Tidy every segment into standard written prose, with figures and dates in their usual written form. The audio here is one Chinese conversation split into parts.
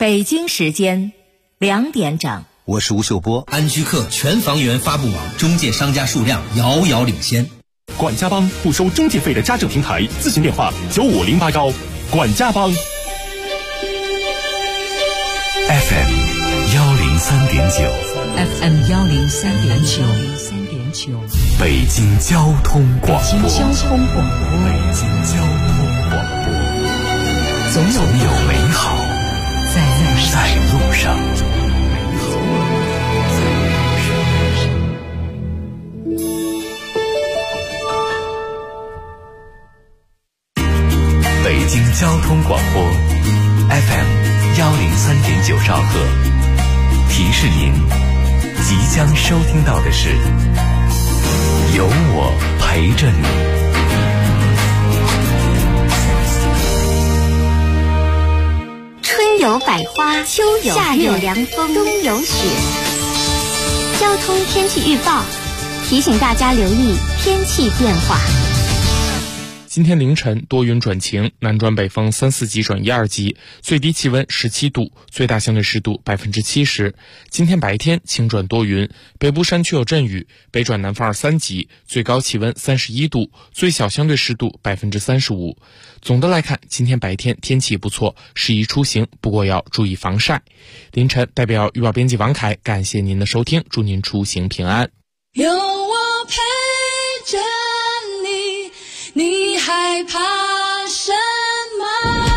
北京时间2点整。 我是吴秀波。 安居客全房源发布网中介商家数量遥遥领先。 管家帮不收中介费的家政平台，咨询电话95081。管家帮。 FM 103.9， 北京交通广播。总有美好在路上。北京交通广播 FM 103.9兆赫，提示您即将收听到的是有我陪着你。 春有百花，秋有夏有凉风，冬有雪。交通天气预报提醒大家留意天气变化。 今天凌晨多云转晴，南转北风3、4级转1、2级，最低气温17度，最大相对湿度70%。今天白天晴转多云，北部山区有阵雨，北转南风2、3级，最高气温31度，最小相对湿度35%。总的来看，今天白天天气不错，适宜出行，不过要注意防晒。凌晨代表预报编辑王凯，感谢您的收听，祝您出行平安。 有我陪着你害怕什么？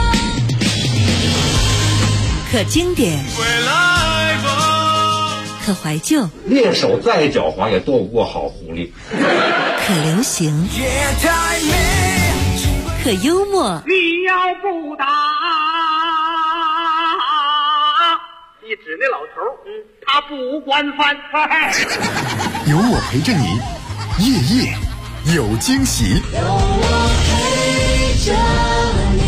可经典，可怀旧， 猎手再狡猾也斗不过好狐狸。 可流行，可幽默。 你要不打，你指那老头，他不惯犯。 有我陪着你，夜夜有惊喜。 有我陪着你。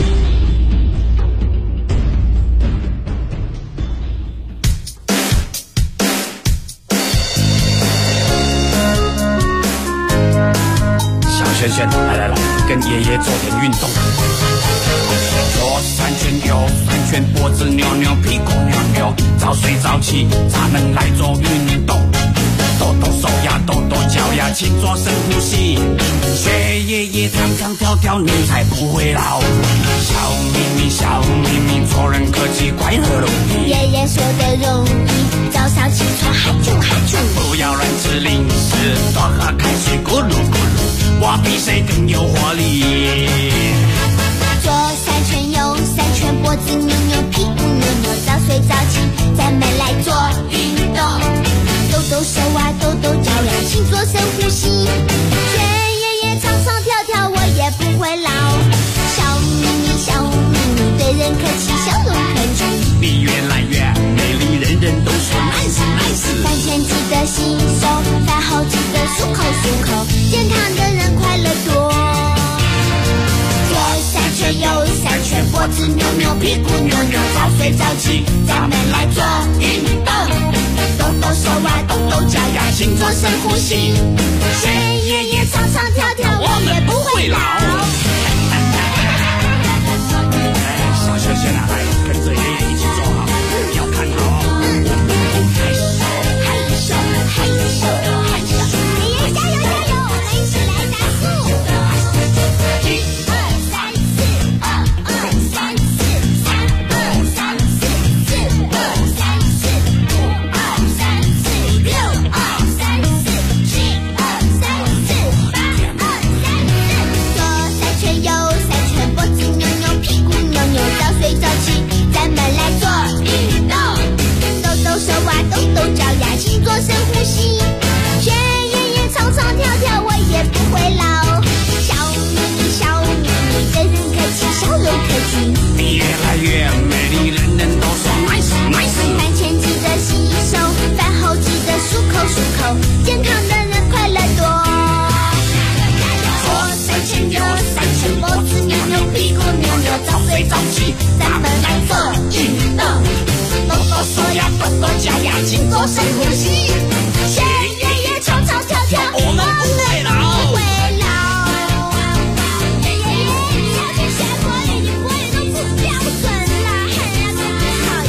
小轩轩，来，跟爷爷做点运动。左3圈，右3圈，脖子扭扭，屁股扭扭，早睡早起，咱们来做运动。抖抖手呀，抖抖脚呀，勤做深呼吸，学爷爷唱唱跳跳，你才不会老。笑眯眯，做人客气，快乐容易。 爷爷说的容易，早上起床哈啾哈啾。 不要乱吃零食，多喝开水，咕噜咕噜，我比谁更有活力。 左3圈，右3圈，脖子扭扭，屁股扭扭，早睡早起，咱们来做运动。抖抖手啊，抖抖脚呀，勤做深呼吸，学爷爷唱唱跳跳，我也不会老。笑眯眯，对人客气，笑容可掬。 你越来越美丽，人人都说 nice。 饭前记得洗手，饭后记得漱口，健康的人快乐多。左3圈，右3圈，脖子扭扭，屁股扭扭，早睡早起，咱们来做运动。抖抖手啊，抖抖脚呀，勤做深呼吸，学爷爷唱唱跳跳，我也不会老。 小轩轩啊，来跟着爷爷一起做好，要看好。 嘿咻，爷爷加油，我们一起来打鼓。1、2、3、4，1、2、3、4，3、2、3、4，4、2、3、4，5、2、3、4，6、2、3、4，7、2、3、4，8、2、3、4。左3圈，右3圈，脖子扭扭，屁股扭扭，早睡早起，咱们来做运动。抖抖手啊，抖抖脚呀，勤做深呼吸，学爷爷唱唱跳跳，我也不会老。笑眯眯，对人客气，笑容可掬。 你越来越美丽，人人都说 nice。 饭前记得洗手，饭后记得漱口，健康的人快乐多。左3圈，右3圈，脖子扭扭，屁股扭扭，早睡早起，咱们来做运动。抖抖手呀，抖抖脚呀，勤做深呼吸，学爷爷唱唱跳跳，我们不会老。爷爷，下次学会你会都不标准啦。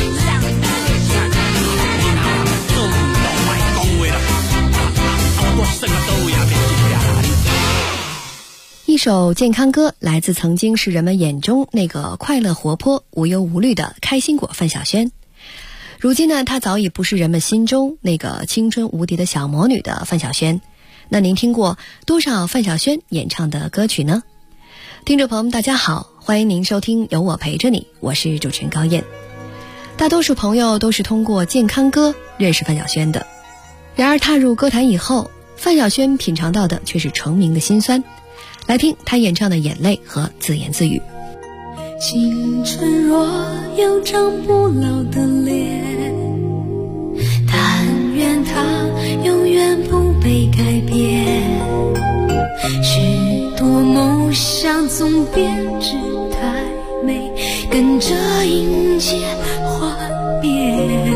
首健康歌来自曾经是人们眼中那个快乐活泼无忧无虑的开心果范晓萱。如今呢，她早已不是人们心中那个青春无敌的小魔女的范晓萱。那您听过多少范晓萱演唱的歌曲呢？听众朋友们大家好，欢迎您收听有我陪着你，我是主持人高燕。大多数朋友都是通过健康歌认识范晓萱的，然而踏入歌坛以后，范晓萱品尝到的却是成名的辛酸。来听她演唱的眼泪和自言自语。 青春若有张不老的脸，但愿它永远不被改变。许多梦想总编织太美，跟着迎接幻灭。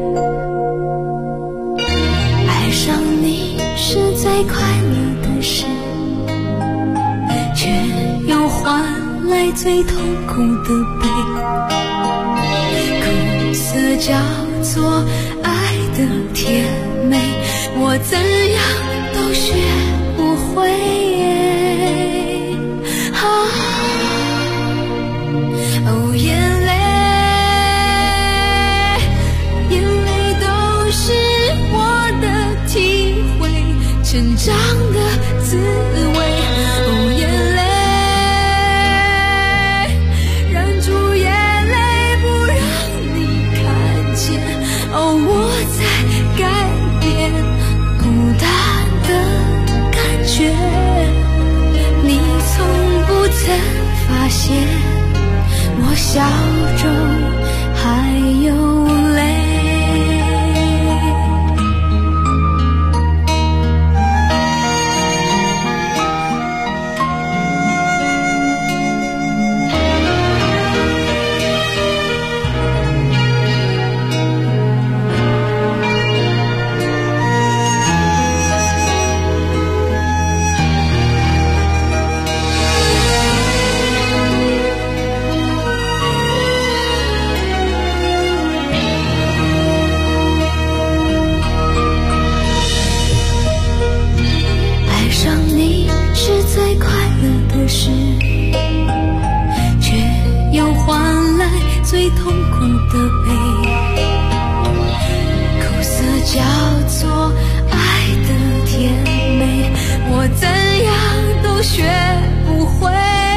爱上你是最快乐的事，却又换来最痛苦的悲。苦涩叫做爱的甜美，我怎样都学不会。哦，眼泪，眼泪都是我的体会，成长的滋味。哦，眼泪。哦，我在改变孤单的感觉，你从不曾发现我笑中还有泪。最痛苦的悲，苦涩叫做爱的甜美，我怎样都学不会。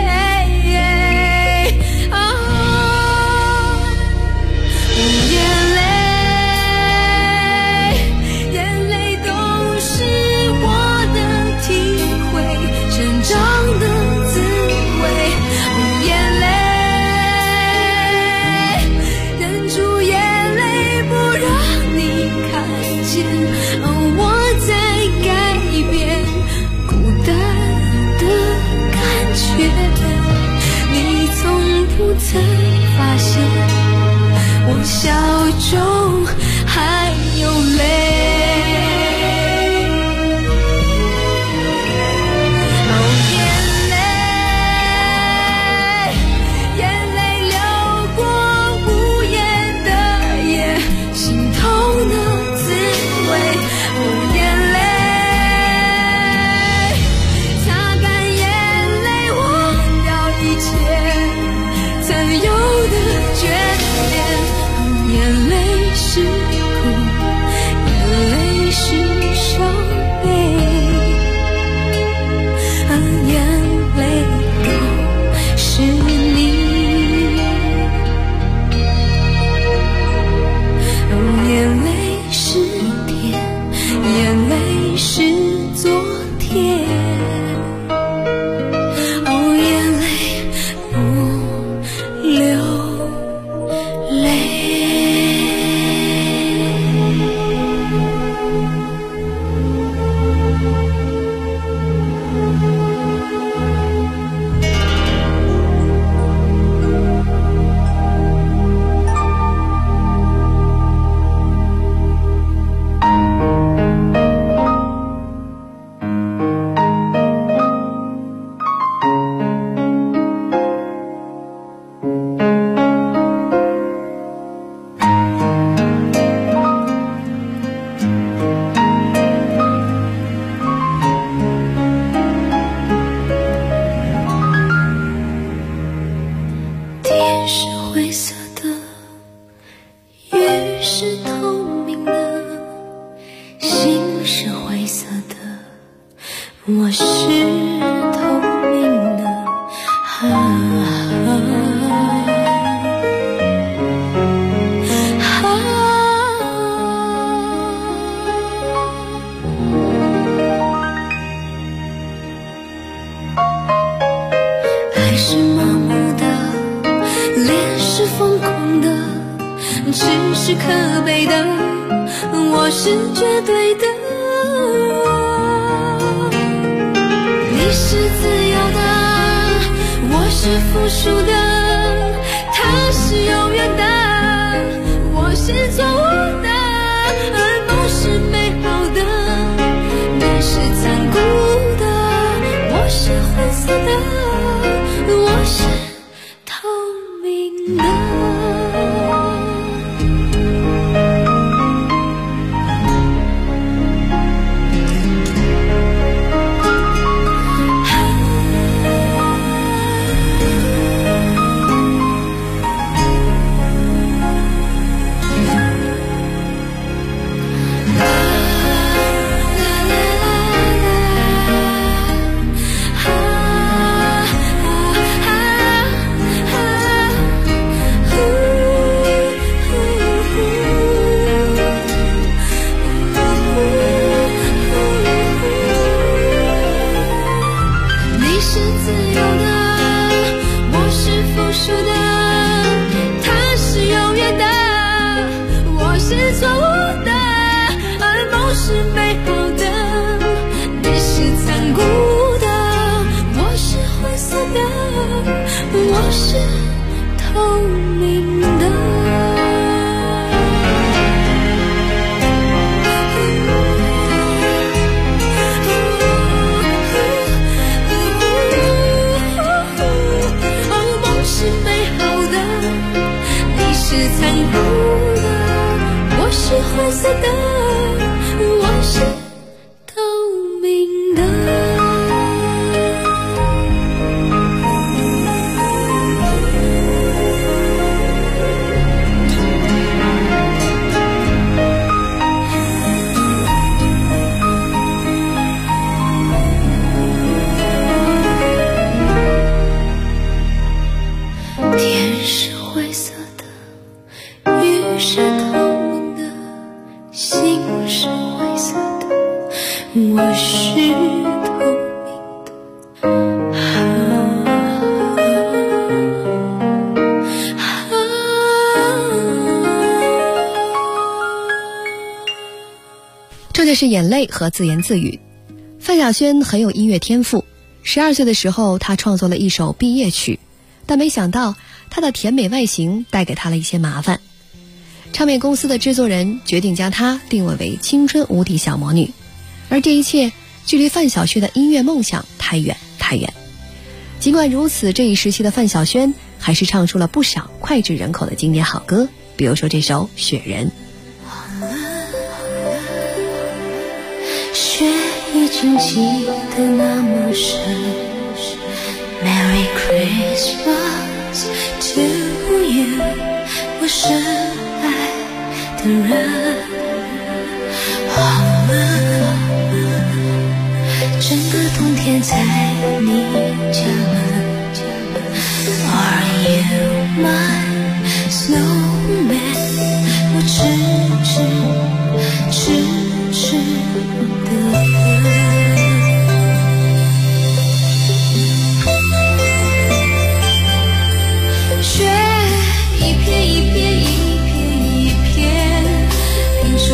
眼泪都是我的体会，成长的滋味。眼泪我在改变孤单的感觉，你从不曾发现我笑中还有泪。眼泪是苦， 我是透明的。爱是麻木的，脸是疯狂的，痴是可悲的，我是绝对的。你是自由的，我是负数的，他是永远的，我是错误的，而梦是美好的。你是残酷的，我是灰色的，我是透明的。我是透明的。梦是美好的，你是残酷的，我是灰色的，我是透明的。天是灰色的，雨是透明的，心是灰色的，我是透明的。 这就是眼泪和自言自语。范晓萱很有音乐天赋，12岁的时候她创作了一首毕业曲，但没想到她的甜美外形带给她了一些麻烦。唱片公司的制作人决定将她定位为青春无敌小魔女，而这一切距离范晓萱的音乐梦想太远太远。尽管如此，这一时期的范晓萱还是唱出了不少脍炙人口的经典好歌，比如说这首《雪人》。 雪已经积得那么深， Merry Christmas to you， 我深爱的人。好了，整个冬天在你家门。Are you my snowman？ 我痴痴的。雪一片一片一片一片，拼出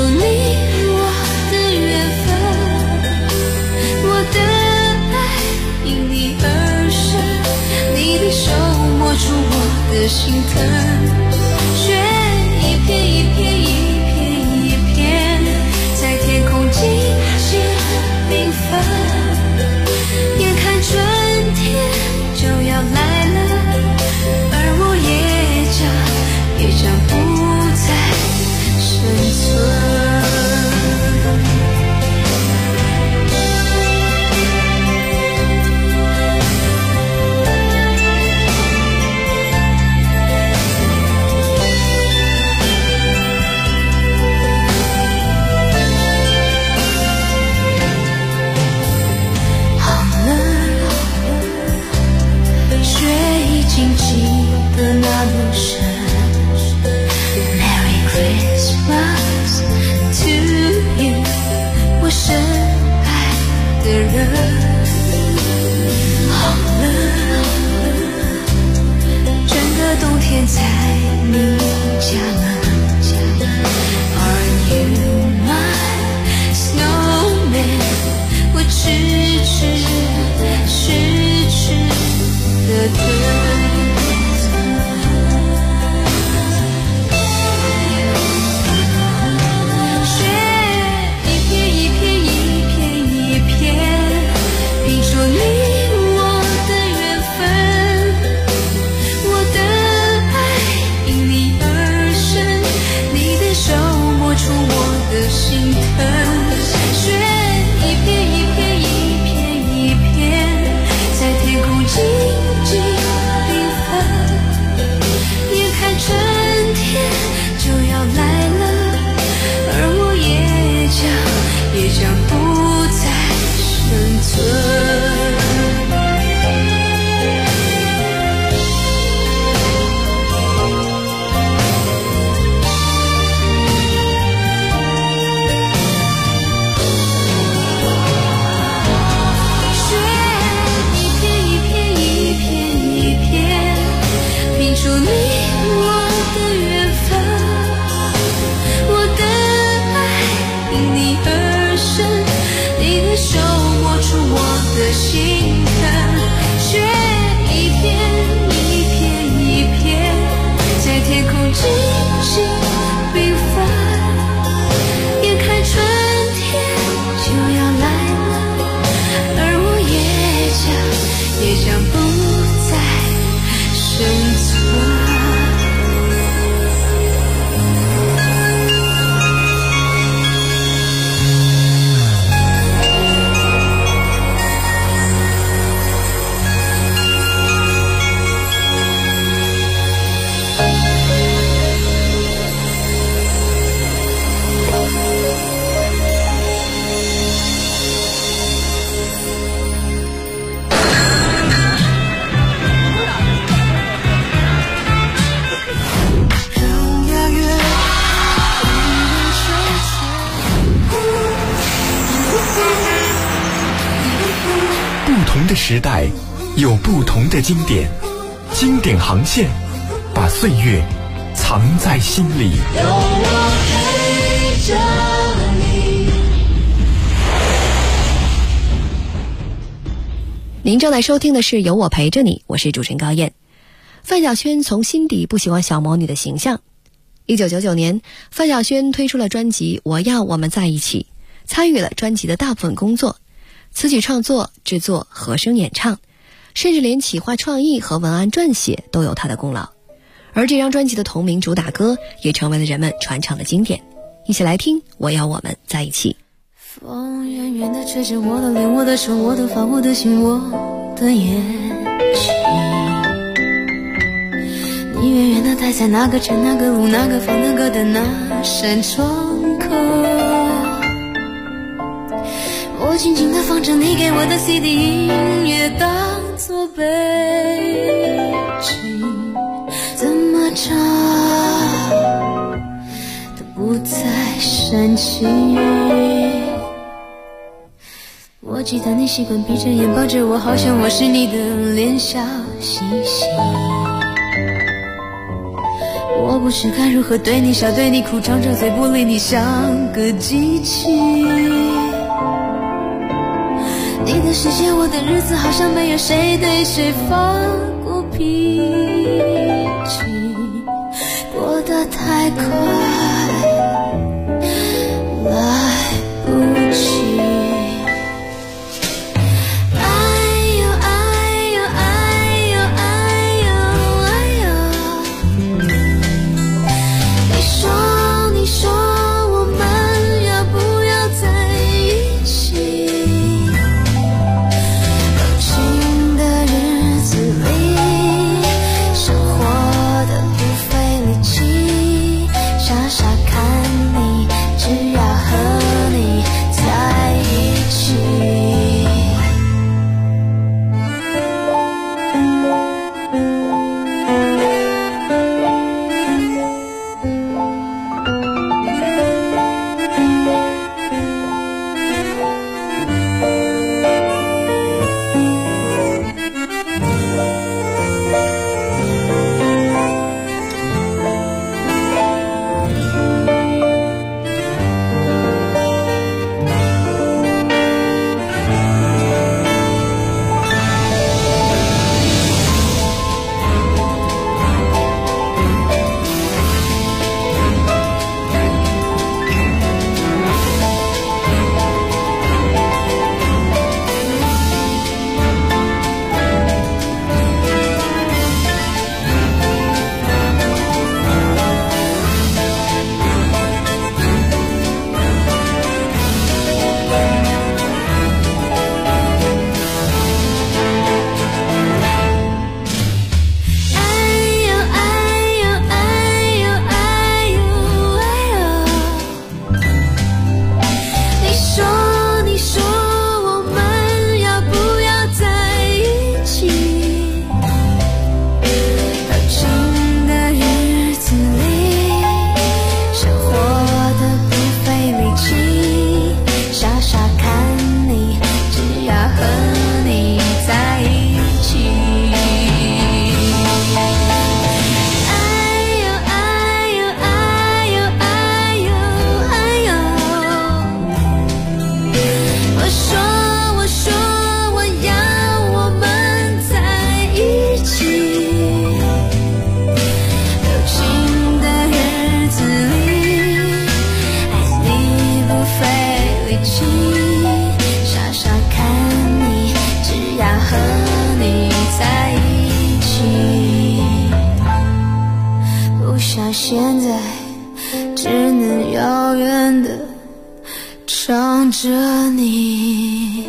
的心疼，雪一片一片一片，在天空静静缤纷。眼看春天就要来了，而我也将不再生存。 不同的时代有不同的经典，经典航线把岁月藏在心里。 有我陪着你。 您正在收听的是有我陪着你，我是主持人高燕。范晓萱从心底不喜欢小魔女的形象。1999年，范晓萱推出了专辑《我要我们在一起》，参与了专辑的大部分工作，词曲创作、制作、和声演唱，甚至连企划创意和文案撰写都有她的功劳。而这张专辑的同名主打歌也成为了人们传唱的经典。一起来听《我要我们在一起》。 风远远地吹着我的脸，我的手，我的发，我的心，我的眼睛。你远远地待在那个城，那个路，那个房，那个的那扇窗口。我静静地放着你给我的 CD 音乐当作背景，怎么唱都不再煽情。我记得你习惯闭着眼抱着我，好像我是你的脸笑嘻嘻。我不知该如何对你笑对你哭，张着嘴不理你像个机器。你的世界我的日子好像没有谁对谁发过脾气，过得太快来不及。傻傻看你，只要和了你。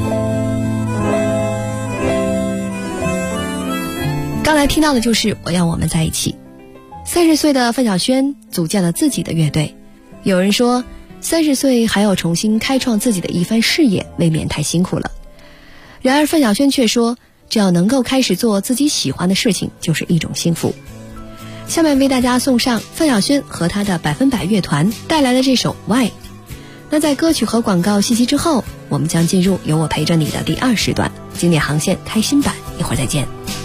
刚才听到的就是我要我们在一起。30岁的范晓萱组建了自己的乐队。有人说30岁还要重新开创自己的一番事业，未免太辛苦了。然而范晓萱却说，只要能够开始做自己喜欢的事情，就是一种幸福。下面为大家送上范晓萱和她的100%乐团带来的这首 Why。 那在歌曲和广告信息之后，我们将进入有我陪着你的第2时段经典航线开心版，一会儿再见。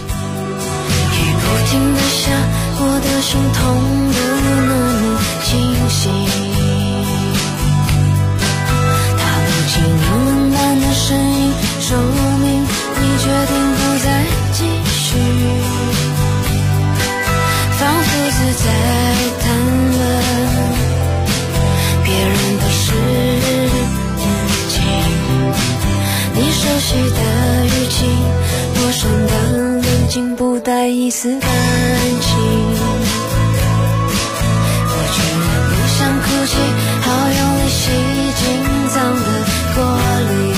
不停地下，我的心痛不能清醒，它不及你温暖的声音，说明你决定不再继续，仿佛是在谈论别人的事情，你熟悉的语气，陌生的冷静，不带一丝感情，我居然不想哭泣，好用力吸紧脏的玻璃，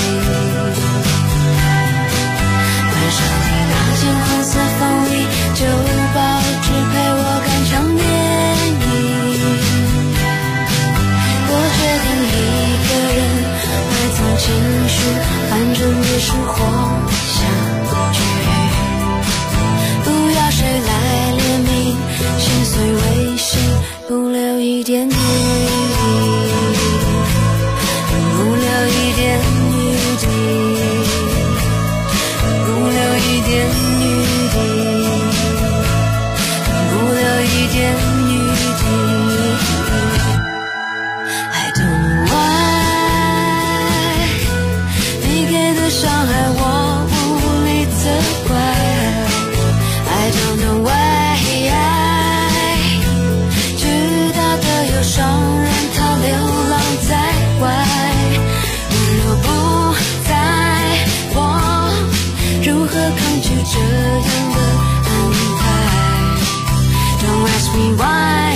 关上你那件红色风衣，旧报纸陪我看场电影，我决定一个人埋藏情绪，反正也是活下去，不要谁来怜悯，心碎微信，不留一点余地，不留一点余地，不留一点余地，不留一点余地。I don't know why， 你给的伤害我无力责怪。I don't know why， 巨大的忧伤让它流浪在外，温柔不在我，如何抗拒这样的安排 ？Don't ask me why，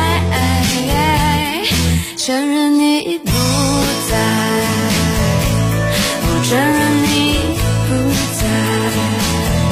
承认你不在，我承认你不在。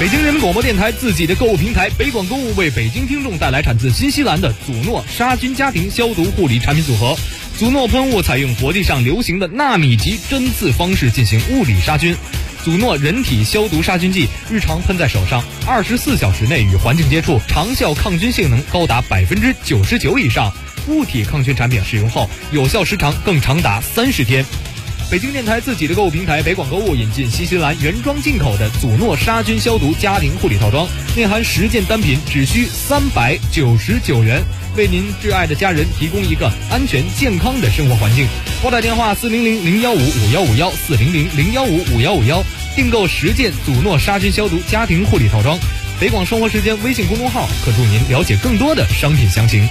北京人民广播电台自己的购物平台北广购物为北京听众带来产自新西兰的祖诺杀菌家庭消毒护理产品组合。祖诺喷雾采用国际上流行的纳米级针刺方式进行物理杀菌。祖诺人体消毒杀菌剂日常喷在手上，24小时内与环境接触，长效抗菌性能高达99%以上。物体抗菌产品使用后有效时长更长达30天。北京电台自己的购物平台北广购物引进新西兰原装进口的祖诺杀菌消毒家庭护理套装，内含10件单品，只需399元，为您挚爱的家人提供一个安全健康的生活环境。拨打电话400-015-5151 400-015-5151，订购10件祖诺杀菌消毒家庭护理套装。北广生活时间微信公众号可助您了解更多的商品详情。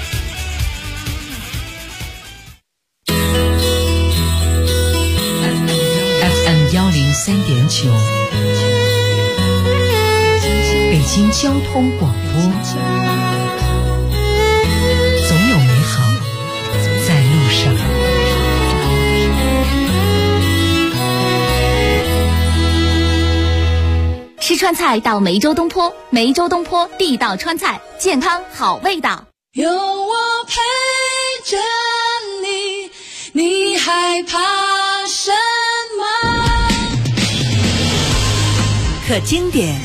103.9，北京交通广播，总有美好在路上。 吃川菜到梅州东坡，梅州东坡地道川菜，健康好味道。 有我陪着你，你害怕什么？ 可经典，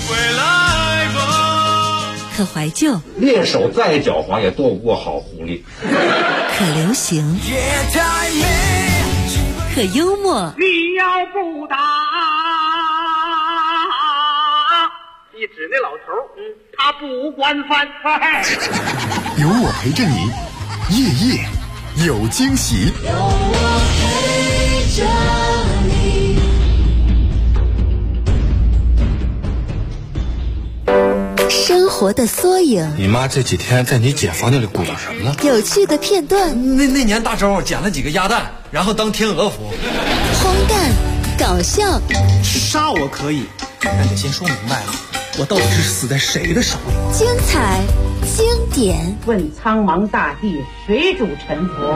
可怀旧， 猎手再狡猾也躲不过好狐狸。 可流行，可幽默。 你要不打，你指那老头，他不惯犯。 有我陪着你，夜夜有惊喜。 有我陪着你。 生活的缩影， 你妈这几天在你姐房间里鼓捣什么呢？ 有趣的片段。 那年大周捡了几个鸭蛋，然后当天鹅服。 荒诞，搞笑。 杀我可以，但得先说明白了，我到底是死在谁的手里？ 精彩，经典。 问苍茫大地，谁主沉浮？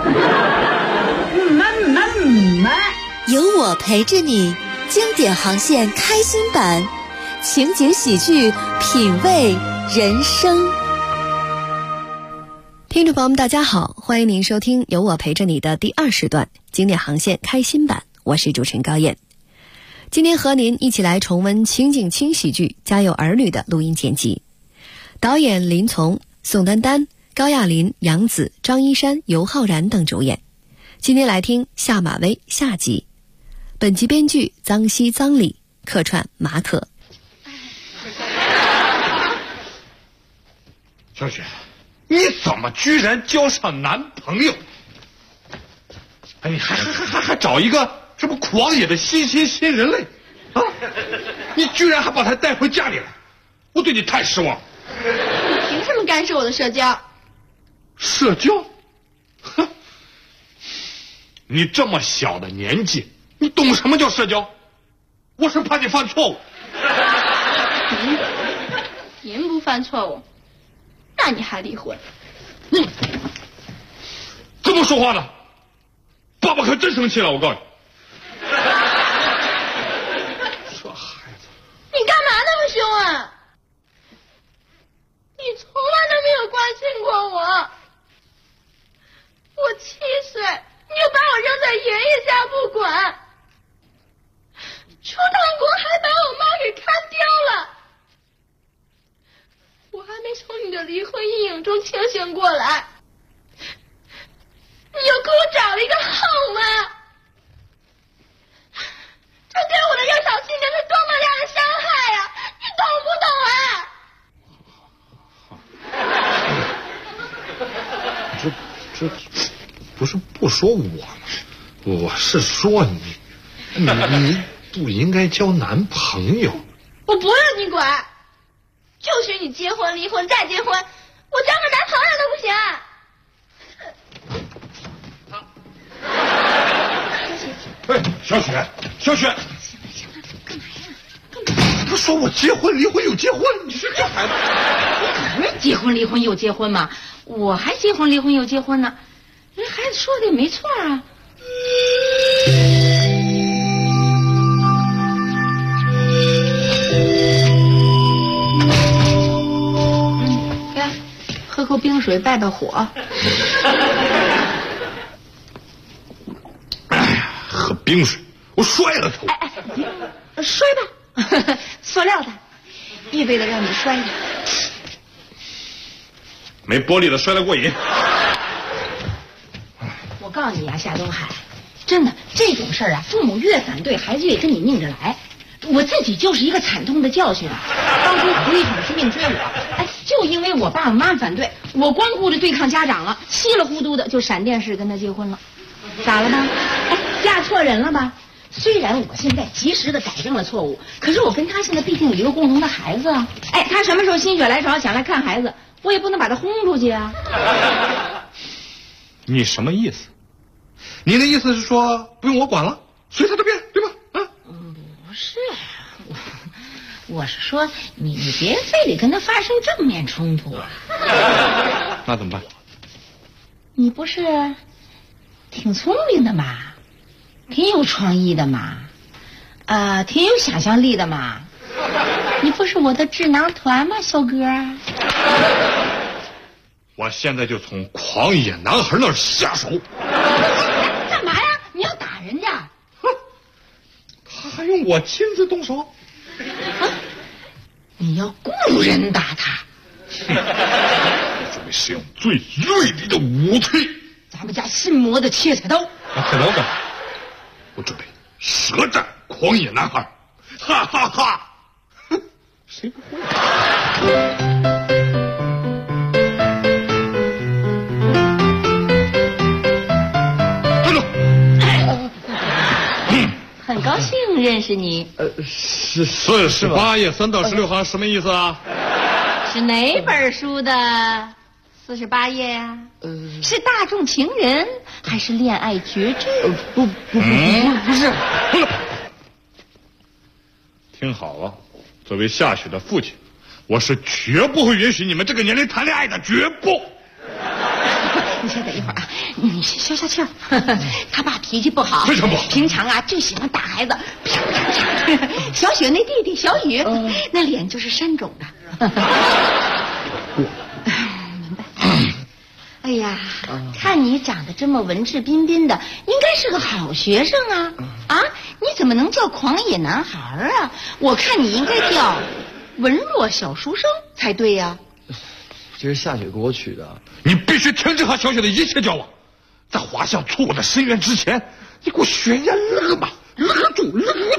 有我陪着你，经典航线开心版。情景喜剧，品味人生。 听众朋友们大家好，欢迎您收听有我陪着你的第2时段经典航线开心版，我是主持人高燕。今天和您一起来重温情景轻喜剧《家有儿女》的录音剪辑，导演林从、宋丹丹、高亚麟、杨紫、张一山、尤浩然等主演。今天来听下马威下集。本集编剧臧西、臧礼，客串马可。 小雪，你怎么居然交上男朋友？哎，你还找一个这么狂野的新人类啊！你居然还把他带回家里来，我对你太失望。 你凭什么干涉我的社交？ 社交？哼！你这么小的年纪，你懂什么叫社交？我是怕你犯错误。 您不犯错误，那你还离婚？ 你怎么说话呢？爸爸可真生气了，我告诉你。这孩子， 你干嘛那么凶啊？你从来都没有关心过我。我7岁，你就把我扔在爷爷家不管，出趟国还把我妈给看丢了。我还没从你的离婚阴影中清醒过来，你又给我找了一个后妈，这对我的幼小心灵是多么大的伤害呀！你懂不懂啊？ 这不是不说我吗？我是说你不应该交男朋友。 我不让你管，就许你结婚、离婚再结婚，我交个男朋友都不行。 哎，小雪， 行了，干嘛呀？ 他说我结婚离婚又结婚，你是这孩子？ 我可没结婚离婚又结婚嘛，我还结婚离婚又结婚呢。人孩子说的也没错啊。 水败败火。 哎呀，喝冰水，我摔了头。 摔吧，塑料的，预备的让你摔的。 没玻璃的摔得过瘾。 我告诉你啊，夏东海，真的这种事儿啊，父母越反对，孩子越跟你拧着来。我自己就是一个惨痛的教训啊！当初胡一闯是硬追我，就因为我爸我妈反对，我光顾着对抗家长了，稀里糊涂的就闪电式跟他结婚了，咋了吧？嫁错人了吧？虽然我现在及时的改正了错误，可是我跟他现在毕竟有一个共同的孩子啊！他什么时候心血来潮想来看孩子，我也不能把他轰出去啊！ 你什么意思？你的意思是说不用我管了，随他的便，对吧？ 不是，我是说你别非得跟他发生正面冲突啊。 那怎么办？ 你不是挺聪明的嘛，挺有创意的嘛，挺有想象力的嘛。你不是我的智囊团吗，小哥？ 我现在就从狂野男孩那儿下手。 干嘛呀？你要打人家？ 他还用我亲自动手？ 你要雇人打他？ 我准备使用最锐利的武器， 咱们家新磨的切菜刀。 菜刀干嘛？我准备舌战狂野男孩，哈哈哈！哼，谁不会？ 很高兴认识你。 是48页3到16行什么意思啊？ 是哪本书的48页呀？是大众情人还是恋爱绝句？不是。 听好了，作为夏雪的父亲，我是绝不会允许你们这个年龄谈恋爱的，绝不。 你先等一会儿啊，你先消消气儿。他爸脾气不好， 非常不好， 平常啊就喜欢打孩子。小雪那弟弟小雨，那脸就是山肿的。明白。哎呀，看你长得这么文质彬彬的，应该是个好学生啊！你怎么能叫狂野男孩啊？我看你应该叫文弱小书生才对呀。 这是夏雪给我取的。 你必须停止和小雪的一切交往，在滑向错误的深渊之前，你给我悬崖勒马，勒住！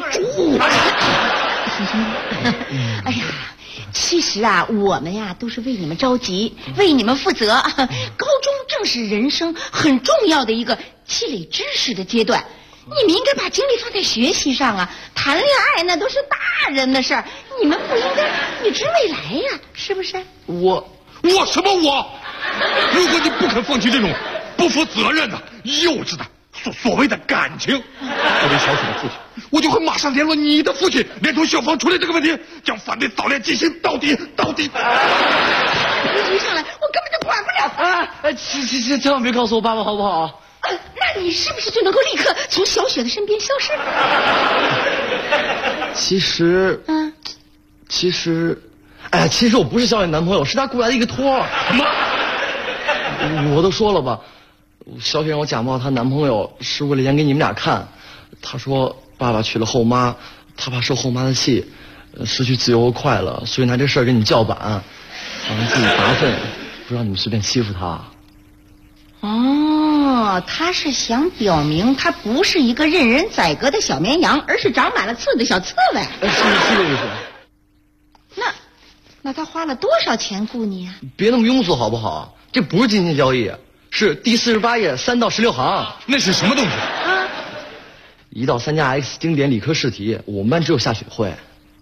哎呀，其实啊，我们呀都是为你们着急，为你们负责。高中正是人生很重要的一个积累知识的阶段，你们应该把精力放在学习上啊！谈恋爱那都是大人的事儿，你们不应该预知未来呀，是不是？ 我什么我？如果你不肯放弃这种不负责任的、幼稚的所谓的感情，作为小雪的父亲，我就会马上联络你的父亲，连同校方处理这个问题，将反对早恋进行到底。你一上来，我根本就管不了。 千万别告诉我爸爸好不好？ 那你是不是就能够立刻从小雪的身边消失？ 其实我不是小雪男朋友，是他雇来的一个托儿。 什么？ 我都说了吧，小雪让我假冒她男朋友，是为了演给你们俩看。她说爸爸娶了后妈，他怕受后妈的气，失去自由和快乐，所以拿这事儿跟你叫板，让自己拔粪，不让你们随便欺负他。 他是想表明他不是一个任人宰割的小绵羊，而是长满了刺的小刺猬。 是这意思。 那他花了多少钱雇你啊？ 别那么庸俗好不好？这不是金钱交易，是第48页3到16行。 那是什么东西 ？1到3加 X 经典理科试题，我们班只有夏雪会。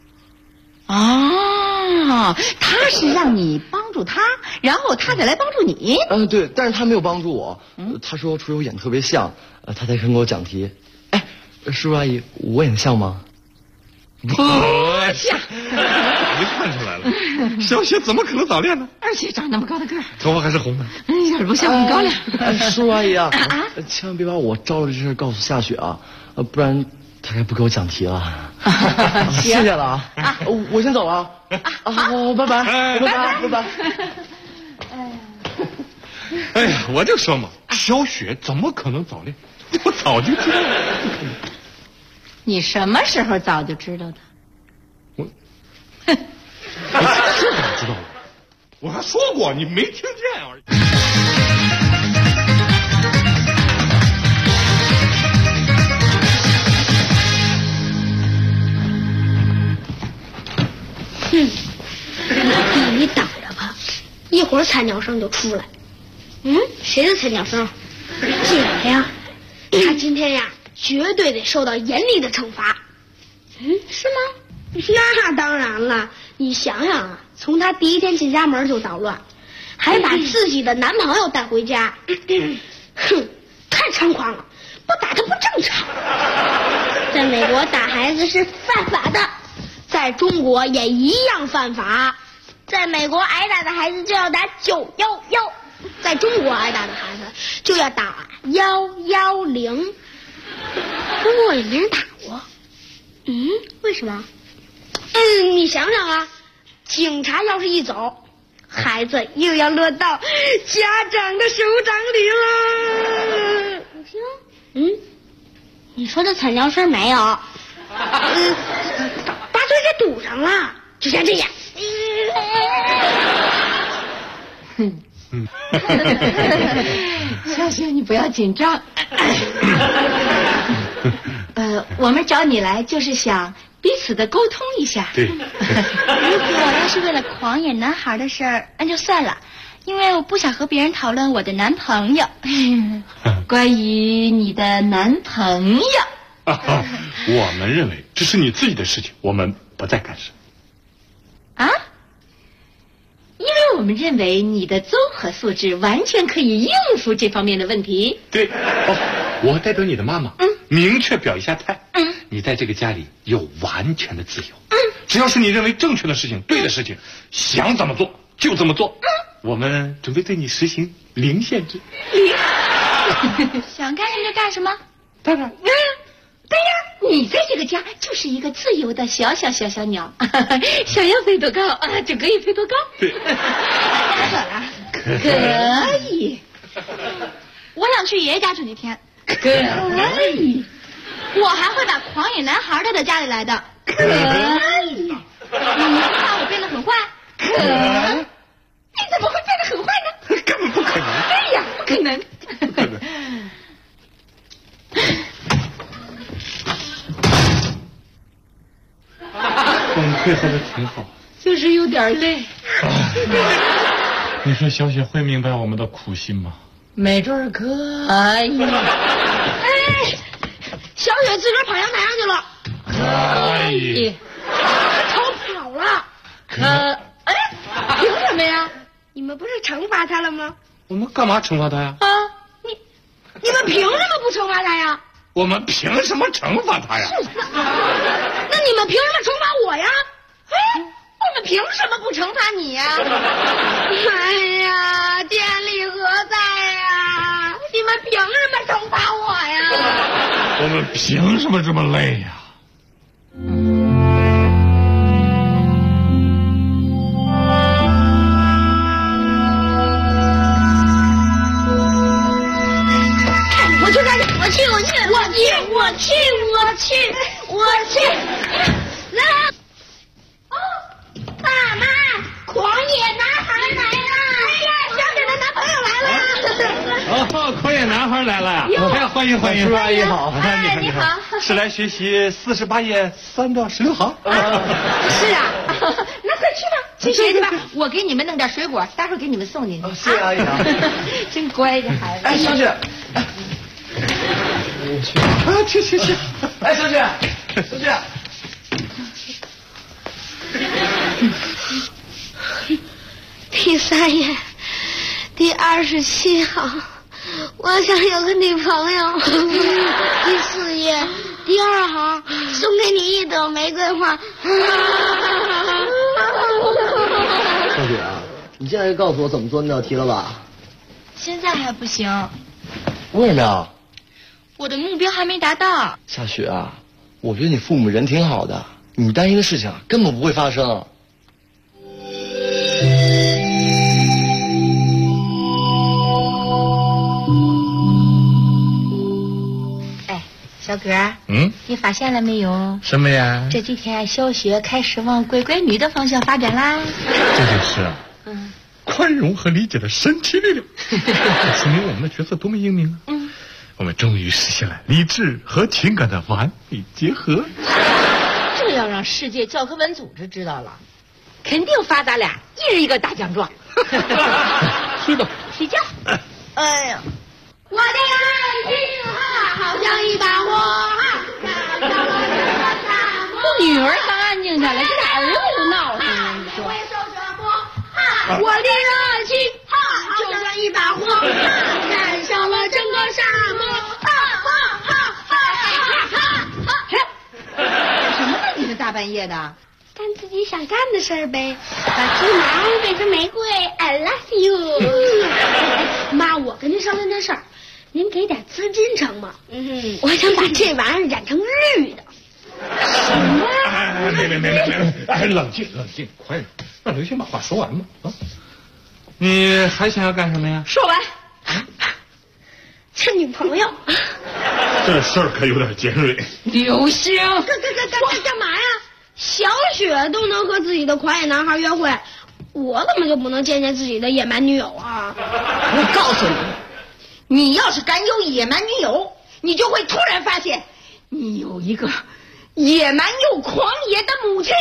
他是让你帮助他，然后他再来帮助你。 对，但是他没有帮助我。他说除非我演特别像，他才肯给我讲题。叔叔阿姨，我演像吗？ 不像。 早就看出来了，小雪怎么可能早恋呢？ 而且长那么高的个儿， 头发还是红的， 一点不像很高粱。 叔叔阿姨啊，千万别把我招了这事告诉夏雪啊，不然他该不给我讲题了。谢谢了啊！我先走了啊！好，拜拜。 拜拜。哎呀。 哎呀，我就说嘛，小雪怎么可能早恋？我早就知道了。 你什么时候早就知道的？ 我这怎么知道的？我还说过你没听见而已。 你等着吧，一会儿惨叫声就出来。谁的惨叫声？姐呀，他今天呀绝对得受到严厉的惩罚。是吗？那当然了，你想想啊，从他第一天进家门就捣乱，还把自己的男朋友带回家，哼，太猖狂了，不打他不正常。在美国打孩子是犯法的，在中国也一样犯法。在美国挨打的孩子就要打911，在中国挨打的孩子就要打110。不过也没人打我。为什么？你想想啊，警察要是一走，孩子又要落到家长的手掌里了。你说的惨叫声没有？把嘴给堵上了，就像这样。 小雪，你不要紧张。我们找你来就是想彼此的沟通一下。 对。 如果要是为了狂野男孩的事儿，那就算了，因为我不想和别人讨论我的男朋友。 关于你的男朋友， 我们认为这是你自己的事情，我们不再干涉。 啊？因为我们认为你的综合素质完全可以应付这方面的问题。 对，我代表你的妈妈，明确表一下态。你在这个家里有完全的自由。只要是你认为正确的事情、对的事情，想怎么做就怎么做。我们准备对你实行零限制。 想干什么就干什么。 当然。 对呀，你在这个家就是一个自由的小鸟，想要飞多高就可以飞多高。 对， 可以。 我想去爷爷家住几天。 可以。 我还会把狂野男孩带到家里来的。 可以。 你怕我变得很坏？ 可。你怎么会变得很坏呢？ 根本不可能。 对呀，不可能。 我们配合的挺好， 就是有点累。 你说小雪会明白我们的苦心吗？ 没准可以。 小雪自个儿跑阳台上去了。 可以。 逃跑了。凭什么呀？你们不是惩罚他了吗？ 我们干嘛惩罚他呀？ 你们凭什么不惩罚他呀？ 我们凭什么惩罚他呀？ 那你们凭什么惩罚我呀？我们凭什么不惩罚你呀？哎呀，天理何在呀？你们凭什么惩罚我呀？ 我们凭什么这么累呀？ 我去！来，爸妈，狂野男孩来了！哎呀，小雪的男朋友来了！ 狂野男孩来了呀！欢迎！ 叔叔阿姨好。 你好。 是来学习48页3到16行？ 是啊，那快去吧，去学去吧。我给你们弄点水果，待会儿给你们送进去。 谢谢阿姨啊。 真乖，这孩子。 哎，小雪。去！哎，小雪。 第3页，第27行，我想有个女朋友。第4页，第2行，送给你一朵玫瑰花。 小雪啊，你现在就告诉我怎么做那道题了吧？ 现在还不行。 为什么呀？ 我的目标还没达到。 夏雪啊，我觉得你父母人挺好的，你担心的事情根本不会发生。 小哥，你发现了没有？ 什么呀？ 这几天小学开始往乖乖女的方向发展啦。 这就是宽容和理解的神奇力量，说明我们的角色多么英明啊！我们终于实现了理智和情感的完美结合。 这要让世界教科文组织知道了，肯定罚咱俩一人一个大奖状。 睡吧， 睡觉。 哎呀，我的爱情好像一把火我女儿刚安静下来，这俩儿子都闹腾了，你说。 我的热情就像一把火，燃烧了整个沙漠。 干什么呢？你这大半夜的？ 干自己想干的事儿呗，把鸡毛变成玫瑰 ，I love you。妈，我跟您商量件事儿，您给点资金成吗？我想把这玩意儿染成绿的。什么？ 没，冷静，快点，让刘星把话说完嘛啊！你还想要干什么呀？ 说完，趁女朋友。 这事儿可有点尖锐。 刘星， 干嘛呀？小雪都能和自己的狂野男孩约会，我怎么就不能见见自己的野蛮女友啊？ 我告诉你，你要是敢有野蛮女友，你就会突然发现，你有一个野蛮又狂野的母亲。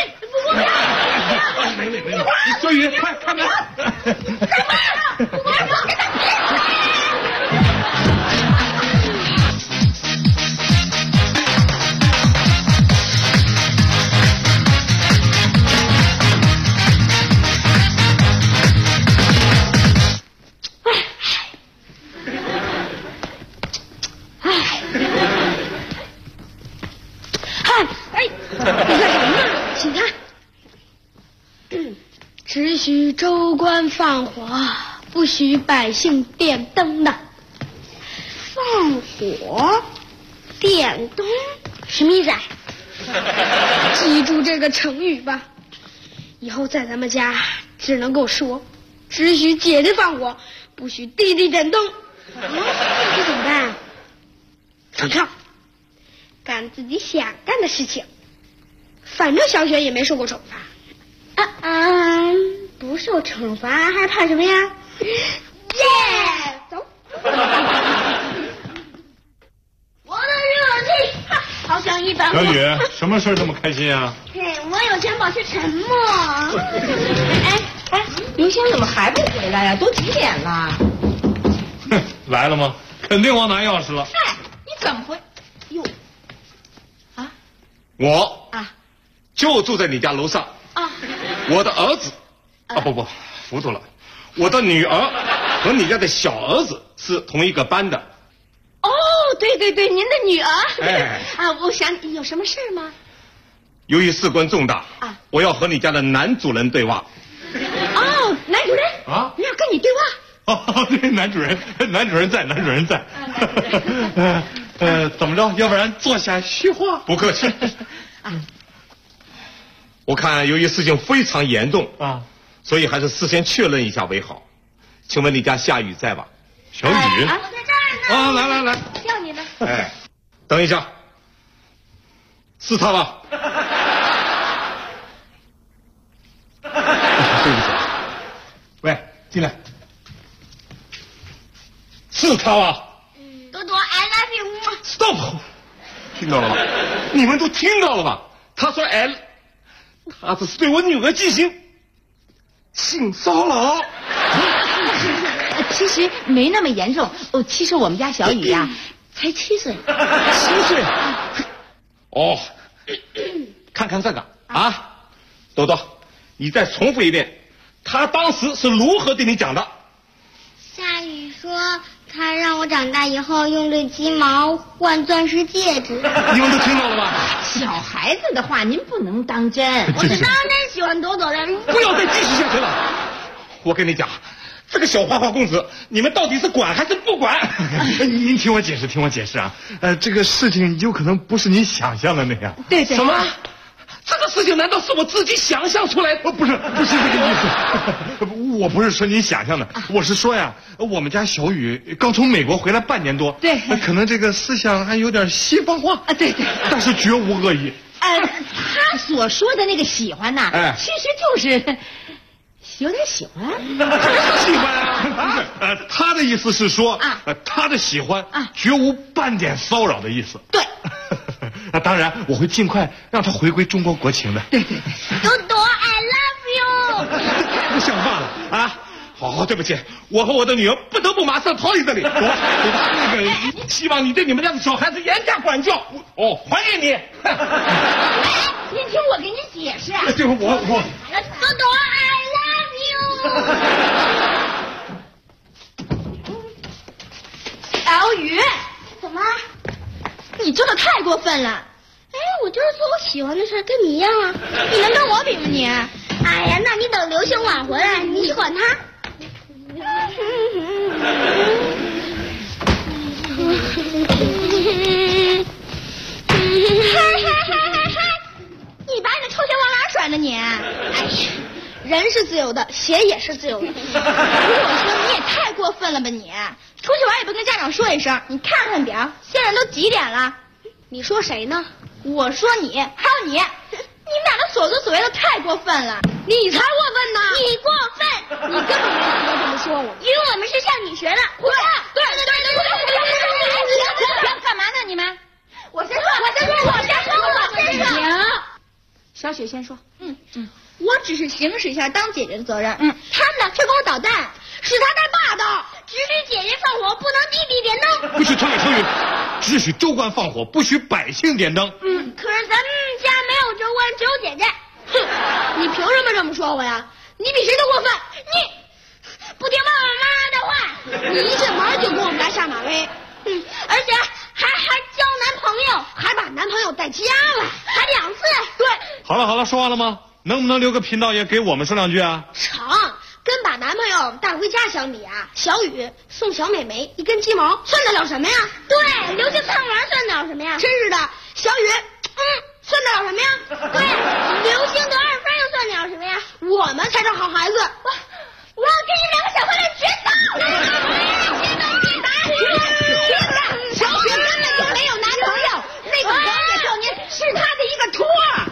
没，小雨，快开门！ 干嘛？你干什么呢？请看，只许州官放火，不许百姓点灯的。放火，点灯，什么意思啊？记住这个成语吧，以后在咱们家只能够说，只许姐姐放火，不许弟弟点灯。这怎么办？唱唱，干自己想干的事情。反正小雪也没受过惩罚，不受惩罚还怕什么呀？耶，走！我的热情好像一把火。 小雨，什么事儿这么开心啊？ 我有权保持沉默。 刘星怎么还不回来呀？都几点了？ 哼，来了吗？肯定忘拿钥匙了。 你怎么会？哟， 我就住在你家楼上啊！ 我的儿子不，糊涂了，我的女儿和你家的小儿子是同一个班的。 哦，对，您的女儿。我想有什么事吗？ 由于事关重大我要和你家的男主人对话。 哦，男主人你要跟你对话？ 对，男主人在。怎么着？要不然坐下叙话。不客气。我看由于事情非常严重所以还是事先确认一下为好。请问你家夏雨在吧？小雨我在这儿呢。 来， 叫你呢。 等一下，是他吧？对不起，喂，进来，是他吧？ 多多 I love you。 Stop， 听到了吧？你们都听到了吧？他说他这是对我女儿进行性骚扰。 其实没那么严重。其实我们家小雨呀，才7岁。 7岁？看看这个多多，你再重复一遍，他当时是如何对你讲的？ 夏雨说他让我长大以后用这鸡毛换钻石戒指。 你们都听到了吧？ 小孩子的话您不能当真。 我是当真喜欢朵朵的。 不要再继续下去了。我跟你讲，这个小花花公子，你们到底是管还是不管？您听我解释啊。这个事情有可能不是你想象的那样。 对。 什么？ 这个事情难道是我自己想象出来的？不是这个意思，我不是说你想象的，我是说呀，我们家小雨刚从美国回来半年多， 对， 可能这个思想还有点西方化啊，对， 但是绝无恶意。 他所说的那个喜欢呐，其实就是有点喜欢， 喜欢啊，他的意思是说他的喜欢绝无半点骚扰的意思。 对， 当然我会尽快让他回归中国国情的。对， 多多 I love you。 不像话了啊！好，对不起，我和我的女儿不得不马上逃离这里。希望你对你们家的小孩子严加管教。欢迎你。 您听我给您解释。 对，我。 多多 I love you。 小雨， 怎么？ 你真的太过分了！ 哎，我就是做我喜欢的事，跟你一样啊。 你能跟我比吗你？ 哎呀，那你等刘星晚回来，你去管他。 你把你的臭鞋往哪甩呢你？哎呀，人是自由的，鞋也是自由的。不是我说你也太过分了吧你！出去玩也不跟家长说一声，你看看表，现在都几点了？ 你说谁呢？ 我说你，还有你，你们俩的所作所为都太过分了。 你才过分呢！ 你过分， 你根本没资格这么说我，因为我们是向你学的。 对， 干嘛呢你们？ 我先说。 行， 小雪先说。我只是行使一下当姐姐的责任。他们俩却给我捣蛋，是他太霸道，只许姐姐放火，不能弟弟点灯。 不许成语成语，只许州官放火，不许百姓点灯。 可是咱们家没有州官，只有姐姐。哼，你凭什么这么说我呀？你比谁都过分！你不听爸爸妈妈的话，你一进门就给我们家下马威。而且还交男朋友，还把男朋友带家了，还2次。对， 好了，说完了吗？能不能留个贫道爷给我们说两句啊？ 成，跟把男朋友带回家相比啊，小雨送小美眉一根鸡毛算得了什么呀？对，流星探玩算得了什么呀？真是的，小雨，算得了什么呀？对，流星得2分又算得了什么呀？我们才是好孩子。我要跟你们2个小坏蛋决斗！小雪根本就没有男朋友，那个狂野少年是他的一个托。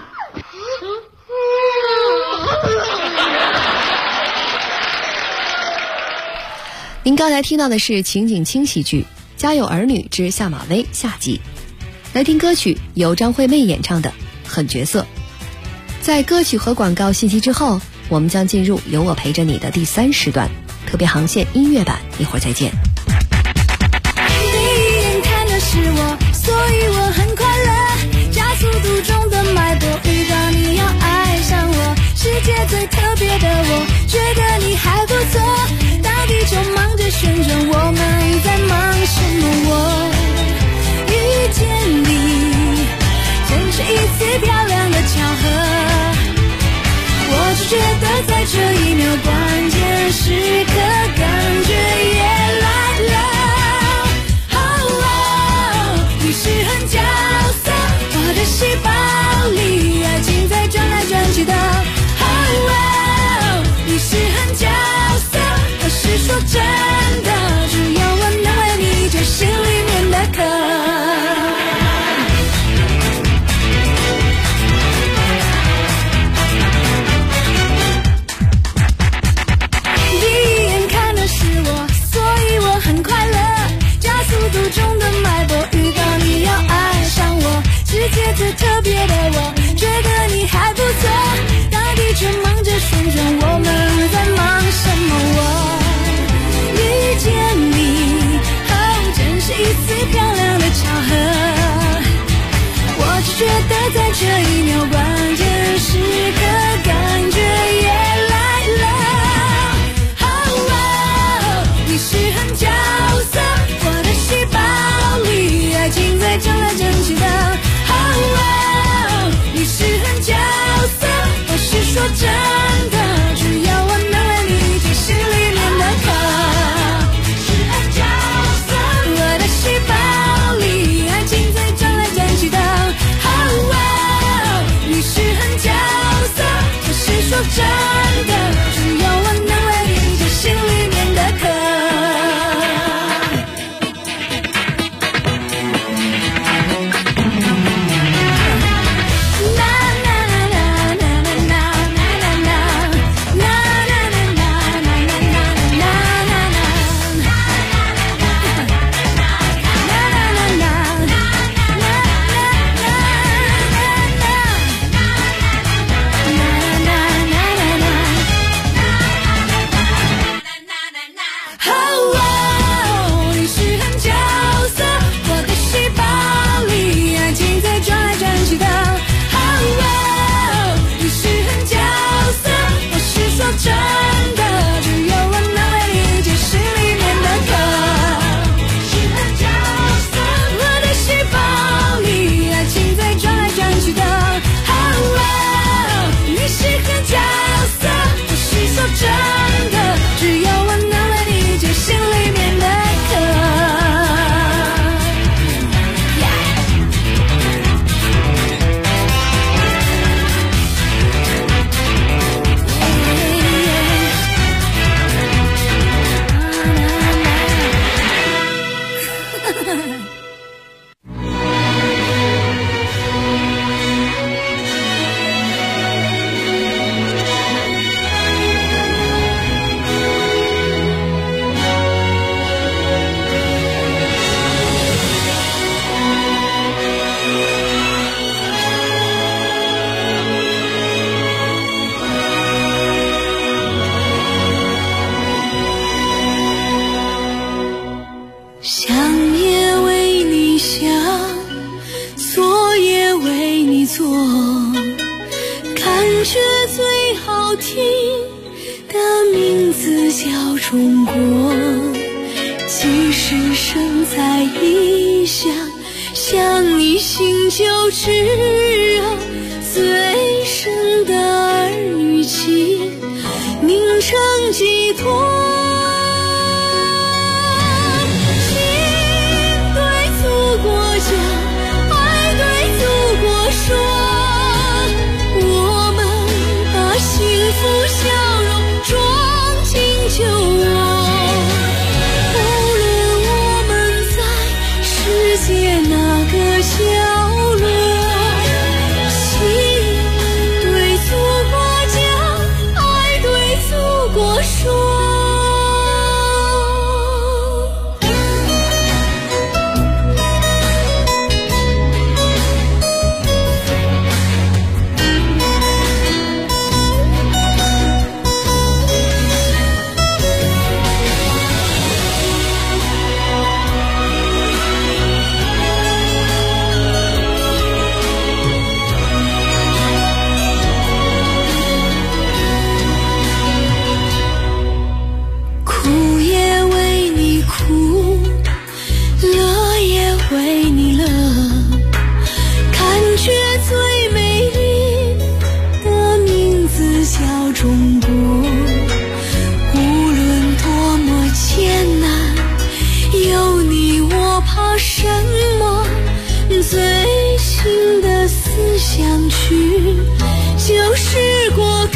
您刚才听到的是情景轻喜剧《家有儿女之下马威》下集。来听歌曲，由张惠妹演唱的《狠角色》。在歌曲和广告信息之后，我们将进入有我陪着你的第3时段特别航线音乐版，一会儿再见。 第一眼看的是我，所以我很快乐，加速度中的脉搏预告你要爱上我，世界最特别的我，觉得你还不错，当地球忙着旋转，我们在忙什么？我遇见你真是一次漂亮的巧合，我只觉得在这一秒关键时刻感觉也来了，你是狠角色，我的细胞里爱情在转来转去的，你是狠角色，可是说真的，只要我能为你解心里面的渴。世界最特别的我，觉得你还不错，当地球忙着旋转，我们在忙什么？我遇见你，真是一次漂亮的巧合，我只觉得在这一秒关键时刻感觉也来了，你是狠角色，我的细胞里爱情在转来转去的，你是狠角色，我是说真的，只要我能为你解心里面的渴。你是狠角色，我的细胞里爱情在转来转去的，你是狠感觉最好听的名字叫中国，即使身在异乡，想你心就炙热，最深的儿女情凝成寄托。就是国歌，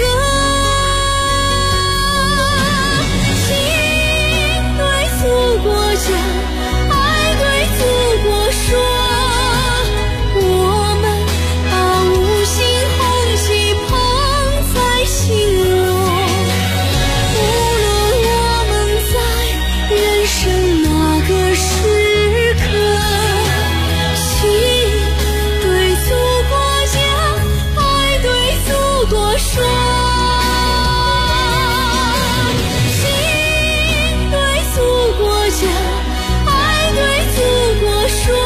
情对祖国讲，爱对祖国说，我们把五星红旗捧在心窝。无论我们在人生哪个时刻，情对祖国讲，爱对祖国说，情对祖国讲，爱对祖国说，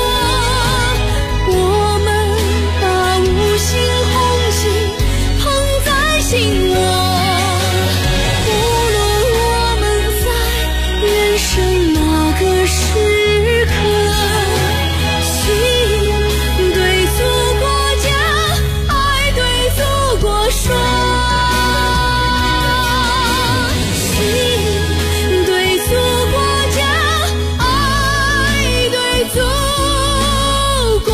我们把五星红旗捧在心窝。无论我们在人生哪个时刻，情对祖国讲，爱对祖国说，情对祖国讲，爱对祖国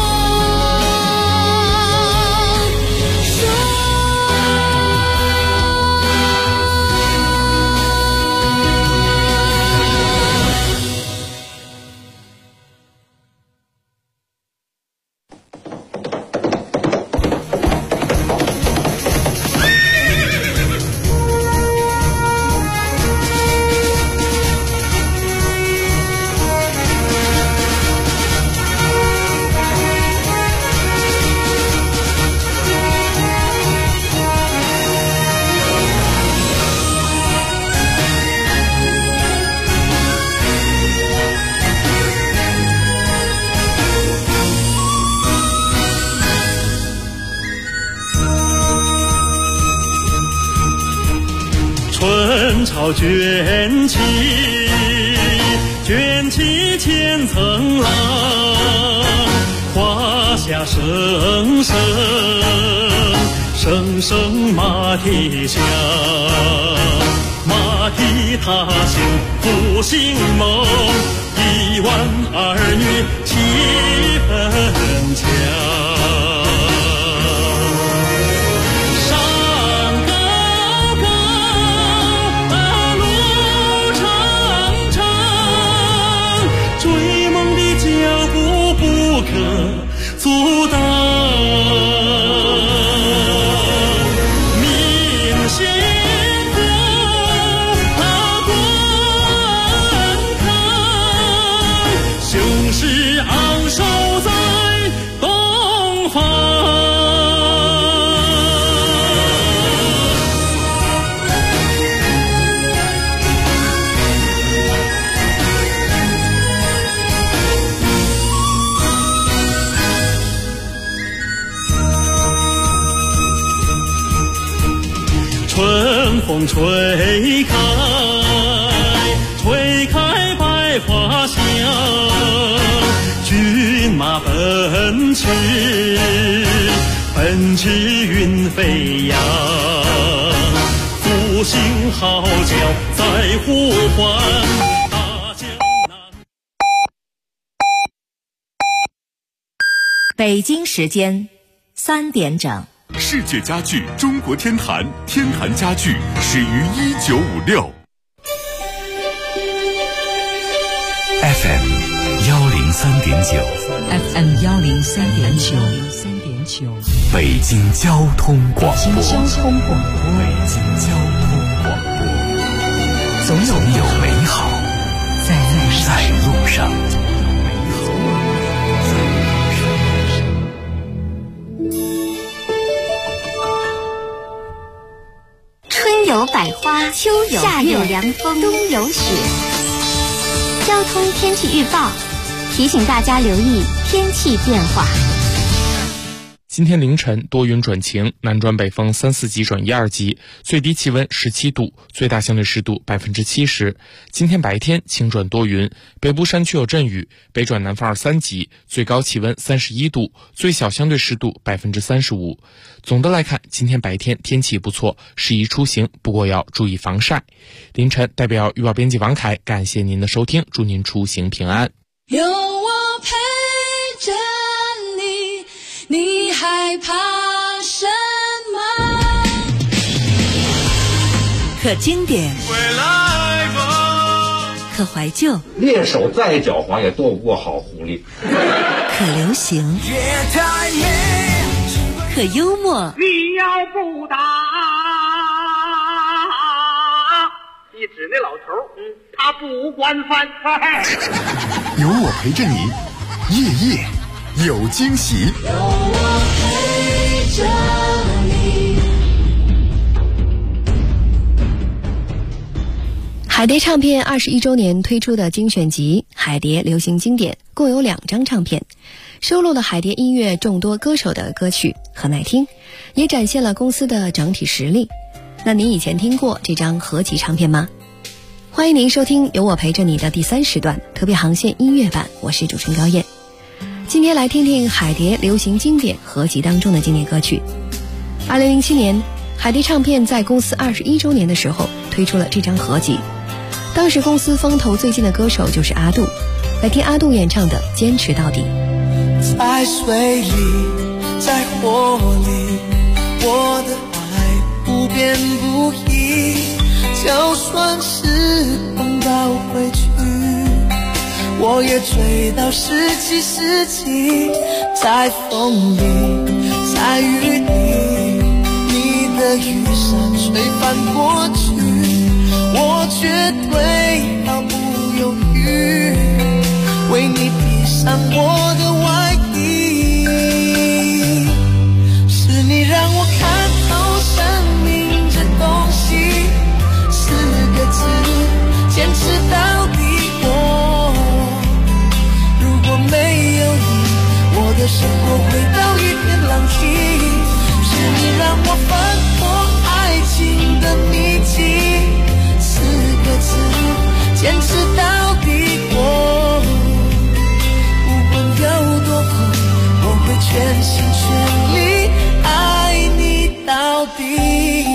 春潮卷起，卷起千层浪，华夏声声，声声马蹄响，马蹄踏行复兴梦，1万儿女气氛强。阻挡，明星河观看，雄狮昂首在东春风吹开，吹开百花香，骏马奔驰，奔驰云飞扬，复兴号角在呼唤。 北京时间3点整。 世界家具中国天坛，天坛家具始于1956。 FM 103.9 FM 103.9 北京交通广播。 北京交通广播， 总有美好在路上。 春有百花，秋有夏有凉风，冬有雪。交通天气预报提醒大家留意天气变化。 今天凌晨多云转晴，南转北风3、4级转1、2级，最低气温17度，最大相对湿度70%。今天白天晴转多云，北部山区有阵雨，北转南风2、3级，最高气温31度，最小相对湿度35%。总的来看，今天白天天气不错，适宜出行，不过要注意防晒。凌晨代表预报编辑王凯，感谢您的收听，祝您出行平安。 有我陪着你，你害怕什么？ 可经典，可怀旧， 猎手再狡猾也斗不过好狐狸。 可流行，可幽默。 你要不打，你指那老头，他不惯犯。 有我陪着你，夜夜有惊喜。 有我陪着你。 海蝶唱片21周年推出的精选集《海蝶流行经典》共有2张唱片，收录了海蝶音乐众多歌手的歌曲和耐听，也展现了公司的整体实力。那您以前听过这张合集唱片吗？欢迎您收听有我陪着你的第3时段特别航线音乐版，我是主持人高燕。今天来听听海蝶流行经典合集当中的经典歌曲。2007年，海蝶唱片在公司21周年的时候推出了这张合集。当时公司风头最近的歌手就是阿杜，来听阿杜演唱的《坚持到底》。 在水里，在火里，我的爱不变不移，就算时光倒回去，我也追到17世纪。在风里，在雨里，你的雨伞吹翻过去，我绝对毫不犹豫，为你披上我的外衣。是你让我看透生命这东西，4个字，坚持到底。如果没有你，我的生活回到一片狼藉。是你让我翻破爱情的秘籍，4个字，坚持到底。不管有多苦，我会全心全力爱你到底。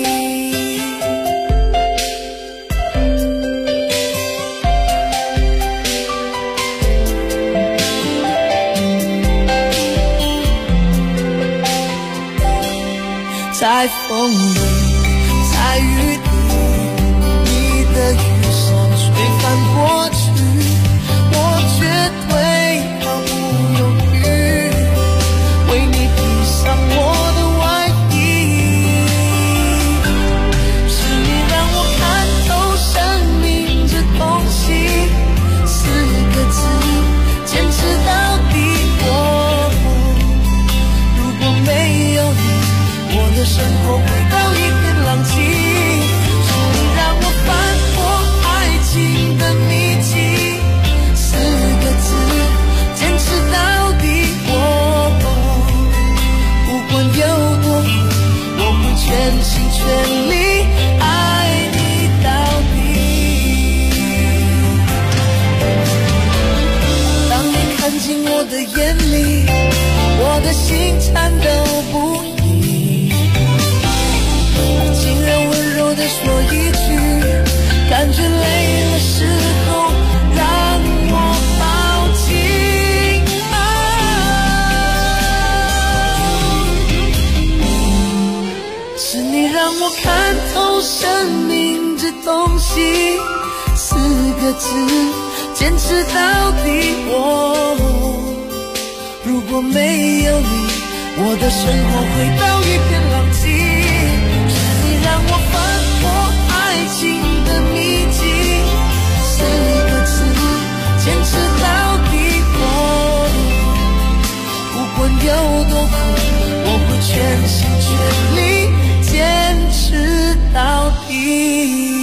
在风里，在雨里，你的雨伞吹翻过去，我绝对毫不犹豫，为你披上我的外衣。是你让我看透生命这东西，4个字，坚持到底。如果没有你，我的生活回到一片狼藉。是你让我翻破爱情的秘籍，4个字，坚持到底。不管有多苦，我会全心全力说一句，感觉累了时候让我抱紧是你让我看透生命这东西，4个字，坚持到底。如果没有你，我的生活会到一片狼藉。是你让我翻破爱情的秘籍，4个字，坚持到底。不管有多苦，我会全心全力坚持到底。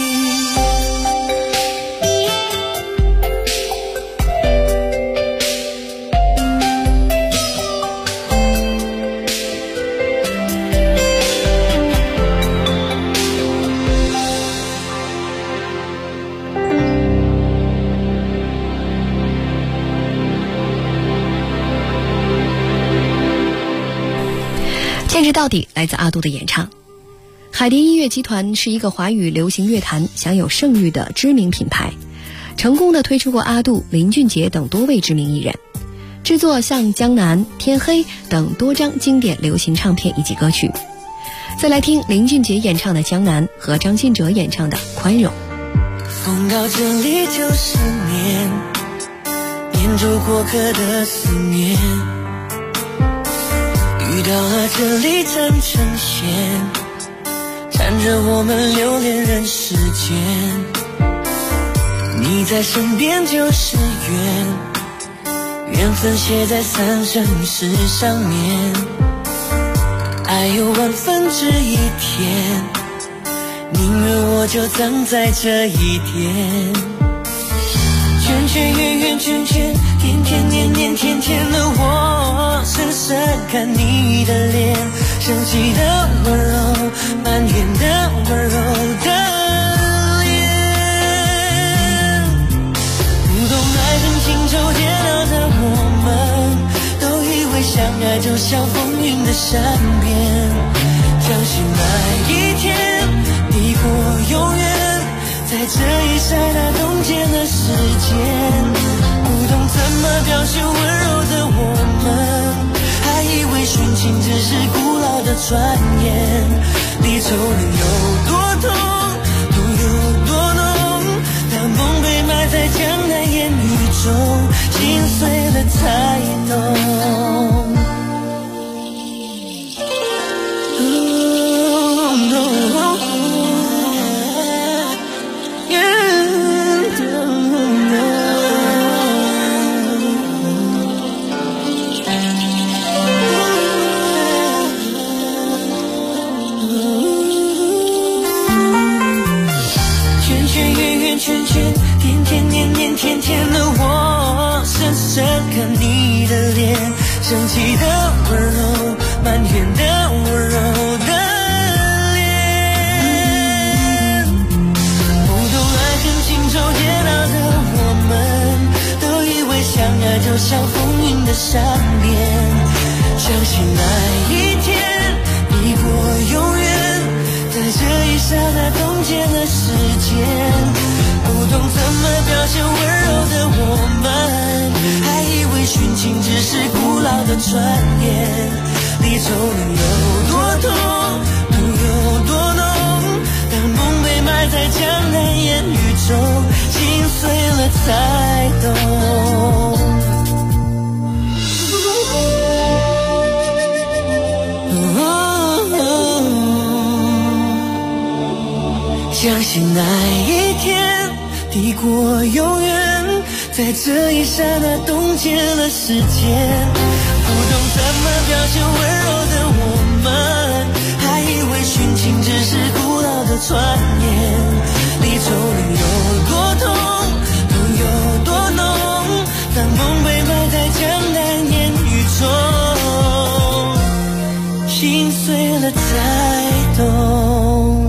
坚持到底来自阿杜的演唱。海蝶音乐集团是一个华语流行乐坛享有盛誉的知名品牌，成功的推出过阿杜、林俊杰等多位知名艺人，制作像江南、天黑等多张经典流行唱片以及歌曲。再来听林俊杰演唱的《江南》和张信哲演唱的《宽容》。 风到这里就是念，念住过客的思念，遇到了这里真成线，缠着我们留恋人世间。你在身边就是缘，缘分写在3生石上面，爱有1/1000天，宁愿我就葬在这一天。圈圈圆圆圈圈，天天年年天天的我，深深看你的脸，生气的温柔，埋怨的温柔的脸。不懂爱恨情仇煎熬的我们，都以为相爱就像风云的善变，相信那一天抵过永远，在这一刹那冻结了时间。不懂怎么表现温柔的我们，还以为殉情只是古老的传言。离愁能有多痛，痛有多浓，当梦被埋在江南烟雨中，心碎了才懂。甜甜的我，深深看你的脸，生气的温柔，埋怨的温柔的脸。不懂爱恨情仇煎熬的我们，都以为相爱就像风云的善变，相信那一天抵过永远，在这一刹那冻结了时间。不懂怎么表现温柔的我们，还以为殉情只是古老的传言。离愁能有多痛，痛有多浓，当梦被埋在江南烟雨中，心碎了才懂。相信那一天抵过永远，在这一刹那冻结了时间。不懂怎么表现温柔的我们，还以为殉情只是古老的传言。离愁能有多痛，痛有多浓，当梦被埋在江南烟雨中，心碎了才懂。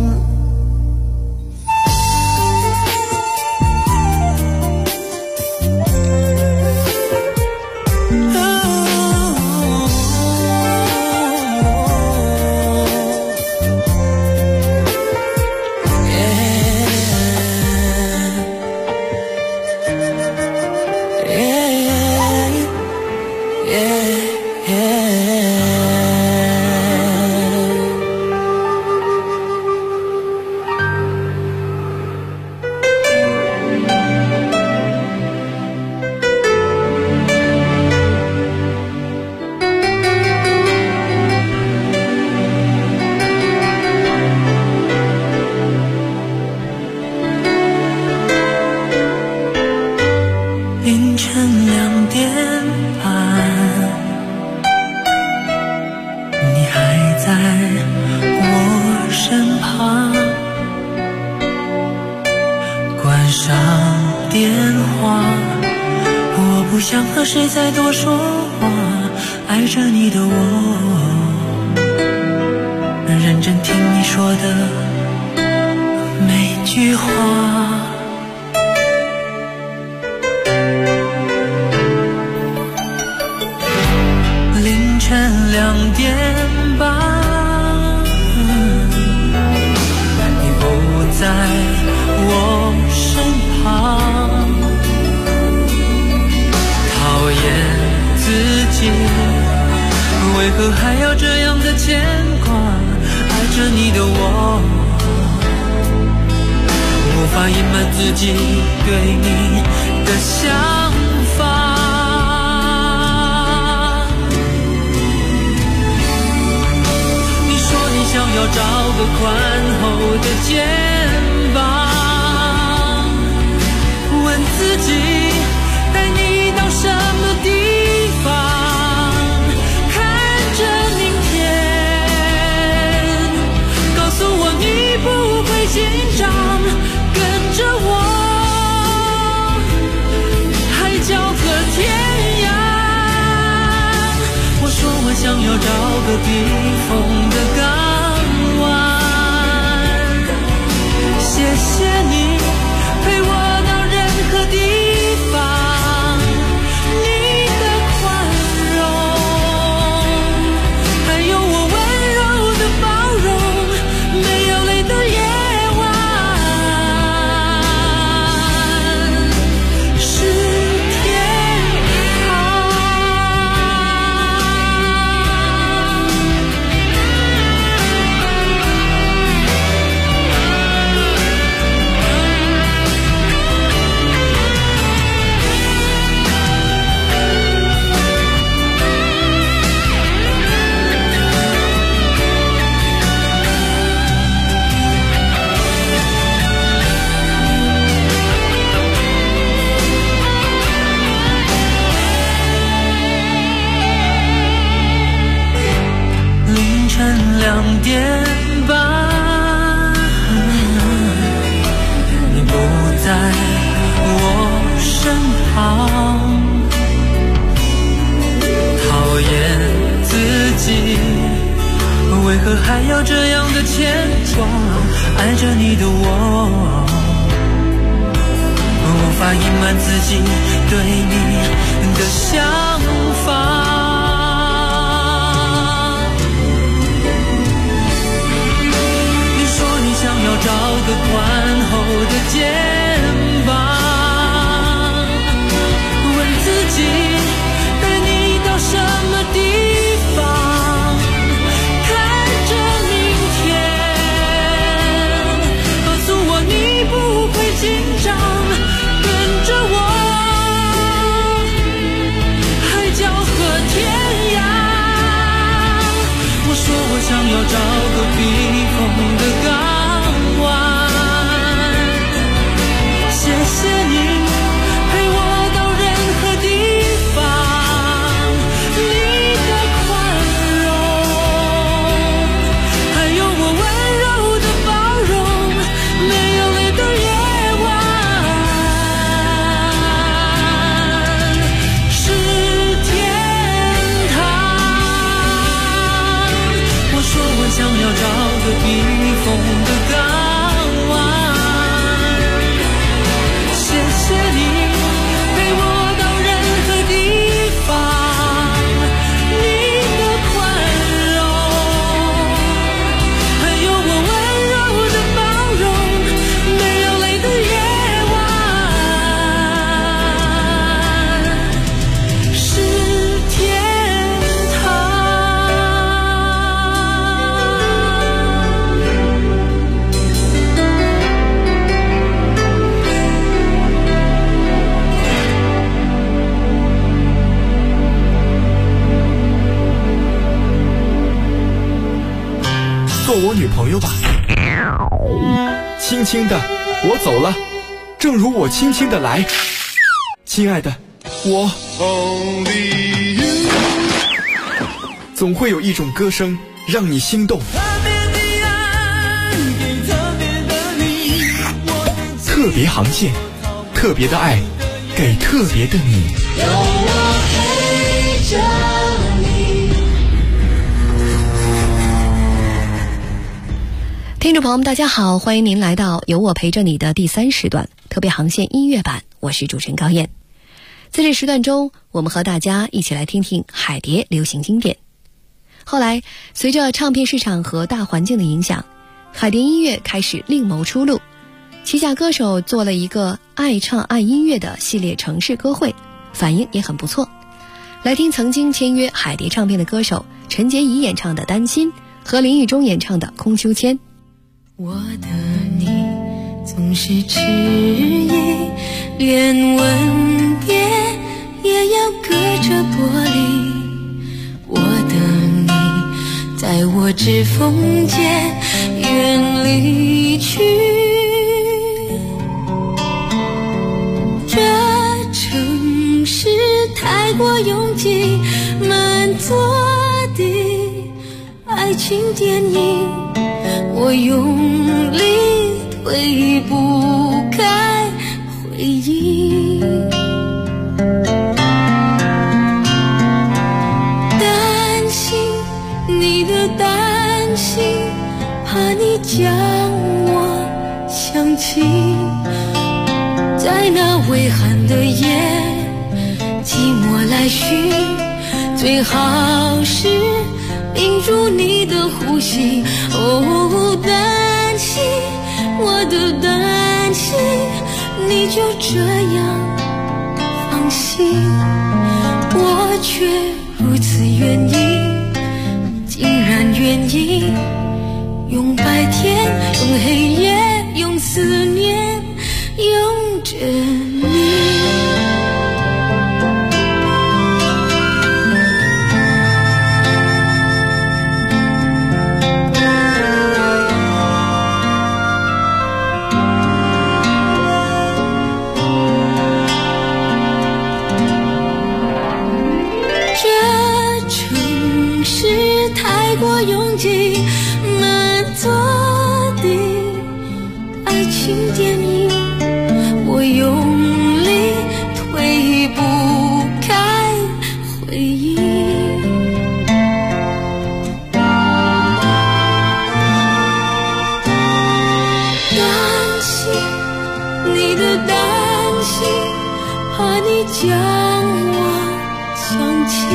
电话，我不想和谁再多说话，爱着你的我，认真听你说的每句话。凌晨2点半，你不在我身旁，讨厌自己为何还要这样的牵挂，爱着你的我，无法隐瞒自己对你的想法。你说你想要找个宽厚的肩膀，问自己带你到什么地方，看着明天，告诉我你不会紧张，跟着我海角和天涯。我说我想要找个避风的港湾，谢谢你陪我到任何地方，你的宽容，还有我温柔的包容，没有泪的夜晚是天堂。凌晨2点半，你不在我身旁，讨厌自己为何还要这样的牵挂，爱着你的我，无法隐瞒自己对你的想法。想要找个宽厚的肩膀，问自己带你到什么地方，看着明天，告诉我你不会紧张，跟着我海角和天涯。我说我想要找个避风的港，谢谢你陪我到任何地方，你的宽容，还有我温柔的包容，没有泪的夜晚是天堂。我说我想要找个避风的港湾，谢谢你陪我到任何地方，你的宽容，还有我温柔的包容，没有泪的夜晚是天堂。 做我女朋友吧。轻轻的，我走了，正如我轻轻的来。亲爱的，我总会有一种歌声让你心动。特别航线， 特别的爱，给特别的你。 有我陪着你。 听众朋友们大家好，欢迎您来到有我陪着你的第3时段特别航线音乐版，我是主持人高燕。在这时段中，我们和大家一起来听听海蝶流行经典。后来随着唱片市场和大环境的影响，海蝶音乐开始另谋出路，旗下歌手做了一个爱唱爱音乐的系列城市歌会，反应也很不错。来听曾经签约海蝶唱片的歌手陈洁仪演唱的《担心》和林宇中演唱的《空秋千》。 我的你总是迟疑，连吻别也要隔着玻璃。我的你在我指缝间远离去，这城市太过拥挤，满座的爱情电影，我用力推不开回忆。担心你的担心，怕你将我想起，在那微寒的夜，寂寞来袭，最好是屏住你的呼吸。哦，担心，我的担心，你就这样放弃，我却如此愿意，竟然愿意用白天，用黑夜，用思念，用着你。过拥挤，满座的爱情电影，我用力推不开回忆。担心你的担心，怕你将我想起，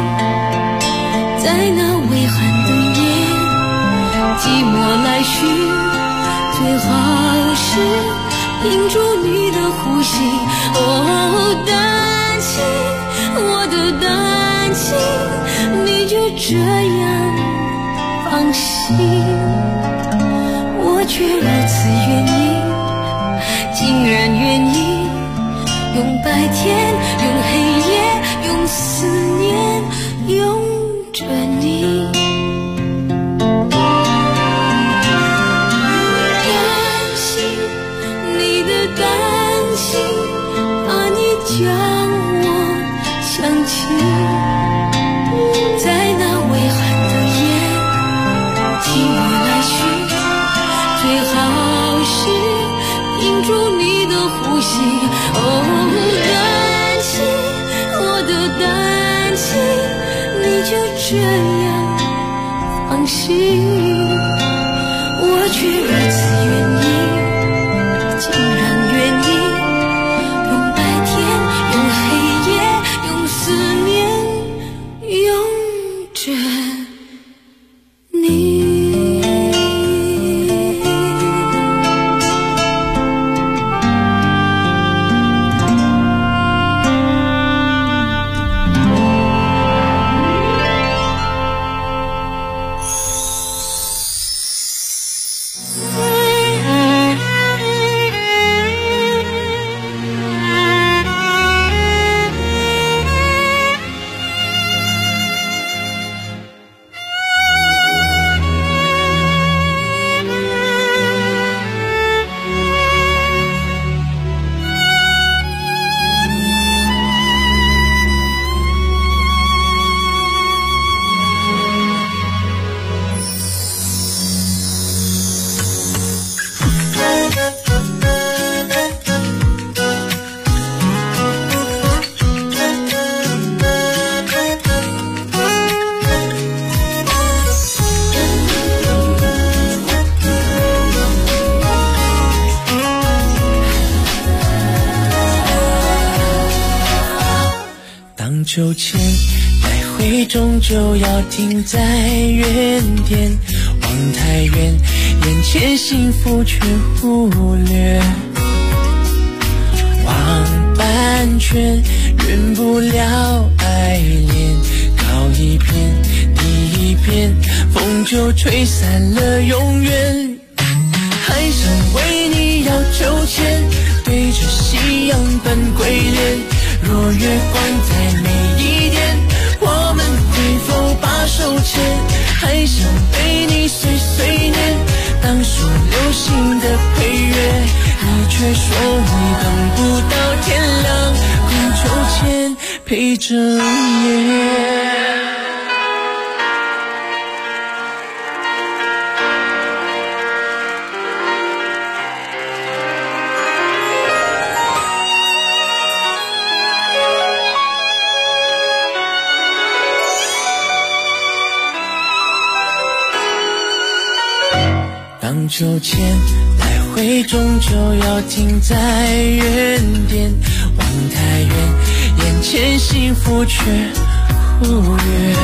在那微寒寂寞来袭，最好是屏住你的呼吸。哦，担心，我的担心，你就这样放弃，我却如此愿意，竟然愿意用白天，用黑夜，用思念，用着你。将我想起，在那微寒的夜，寂寞来袭，最好是屏住你的呼吸。哦，担心，我的担心，你就这样放弃，我却如此愿意，竟然愿意秋千，来回终究要停在原点，望太远，眼前幸福却忽略。望半圈，圆不了爱恋，靠一遍第一遍，风就吹散了永远。还想为你要秋千，对着夕阳奔归恋，若月光在每一点，我们会否把手牵？还想被你碎碎念，当作流行的配乐，你却说你等不到天亮，空秋千陪着夜。荡秋千，来回终究要停在原点，望太远，眼前幸福却忽略。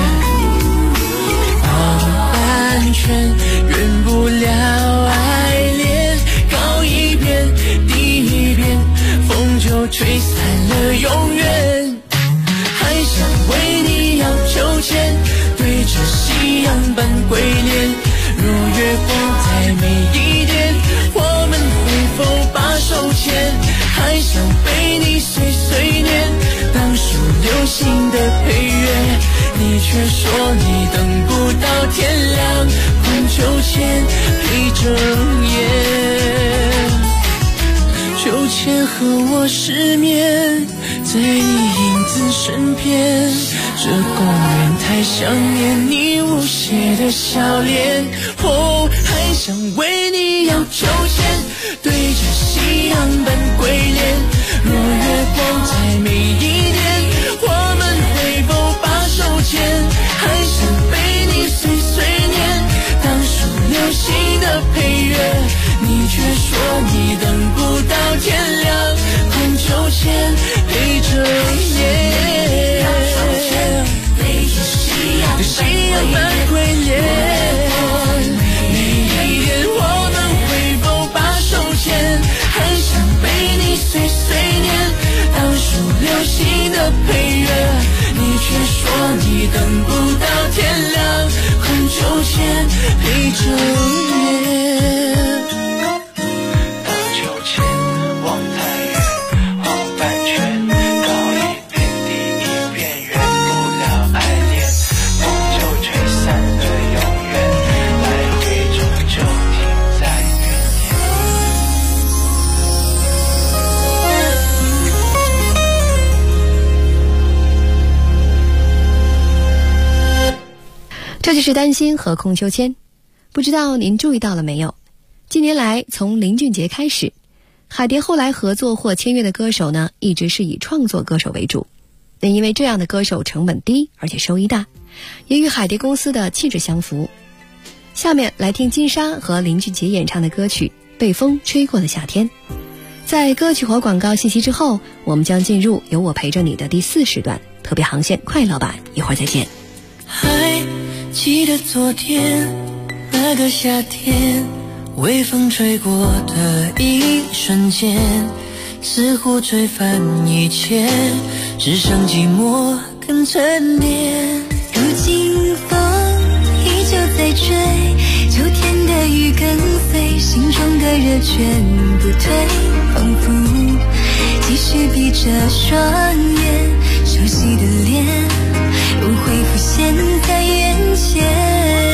望半圈，圆不了爱恋，告一遍第一遍，风就吹散了永远。还想为你要秋千，对着夕阳奔归恋，若月光在每一点，我们会否把手牵？还想被你碎碎念，当属流行的配乐，你却说你等不到天亮，空秋千陪着夜。秋千和我失眠，在你影子身边，这公园太想念你无邪的笑脸。还想为你要秋千，对着夕阳奔归恋，若月光在每一点，我们会否把手牵？还想被你碎碎念，当属流行的配乐，你却说你等不到天亮，空秋千陪着夜。对着夕阳奔归恋，碎碎念，当属流行的配乐，你却说你等不到天亮，空秋千陪着夜。荡秋千，望太远，望半圈，告一遍第一遍，圆不了爱恋，风就吹散了永远，来回终究停在原点。 这就是担心和空秋千。不知道您注意到了没有，近年来从林俊杰开始，海蝶后来合作或签约的歌手呢，一直是以创作歌手为主。那因为这样的歌手成本低，而且收益大，也与海蝶公司的气质相符。下面来听金莎和林俊杰演唱的歌曲《被风吹过的夏天》。在歌曲和广告信息之后，我们将进入有我陪着你的第4时段特别航线快乐版，一会儿再见。 还记得昨天那个夏天，微风吹过的一瞬间，似乎吹翻一切，只剩寂寞跟沉淀。 如今风依旧在吹，秋天的雨跟随，心中的热全不退，仿佛继续闭着双眼，熟悉的脸又会浮现在眼前。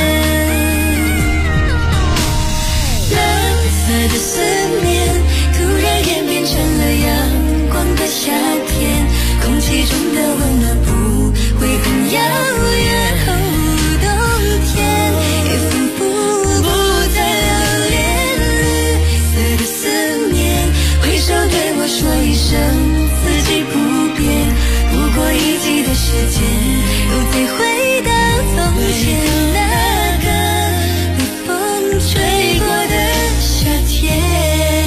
蓝色的思念突然演变成了阳光的夏天，空气中的温暖不会很遥远，冬天也仿佛不再留恋。绿色的思念挥手对我说一声四季不变，不过一季的时间又再回到从前，那个被风吹过的夏天。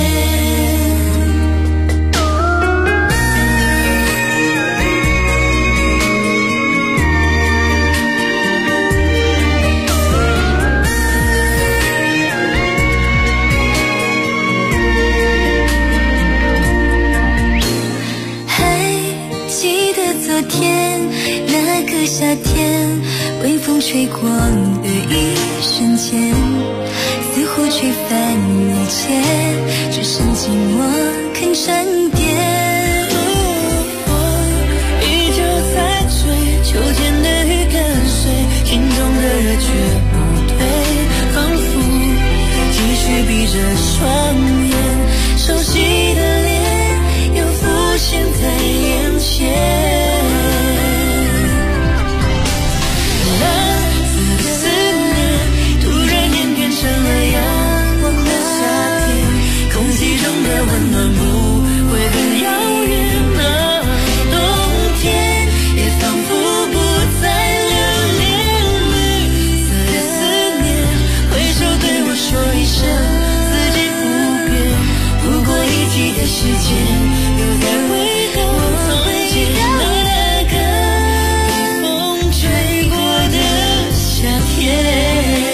光的一瞬间，似乎吹翻一切，只剩寂寞肯沉淀。依旧在追，秋天的雨跟随，心中的热却不退，仿佛继续闭着双眼，熟悉的脸又浮现在眼前。温暖不会很遥远啊，冬天也仿佛不再留恋。绿色的思念，挥手对我说一声，四季不变，不过一季的时间，又在回头从前那个被风吹过的夏天。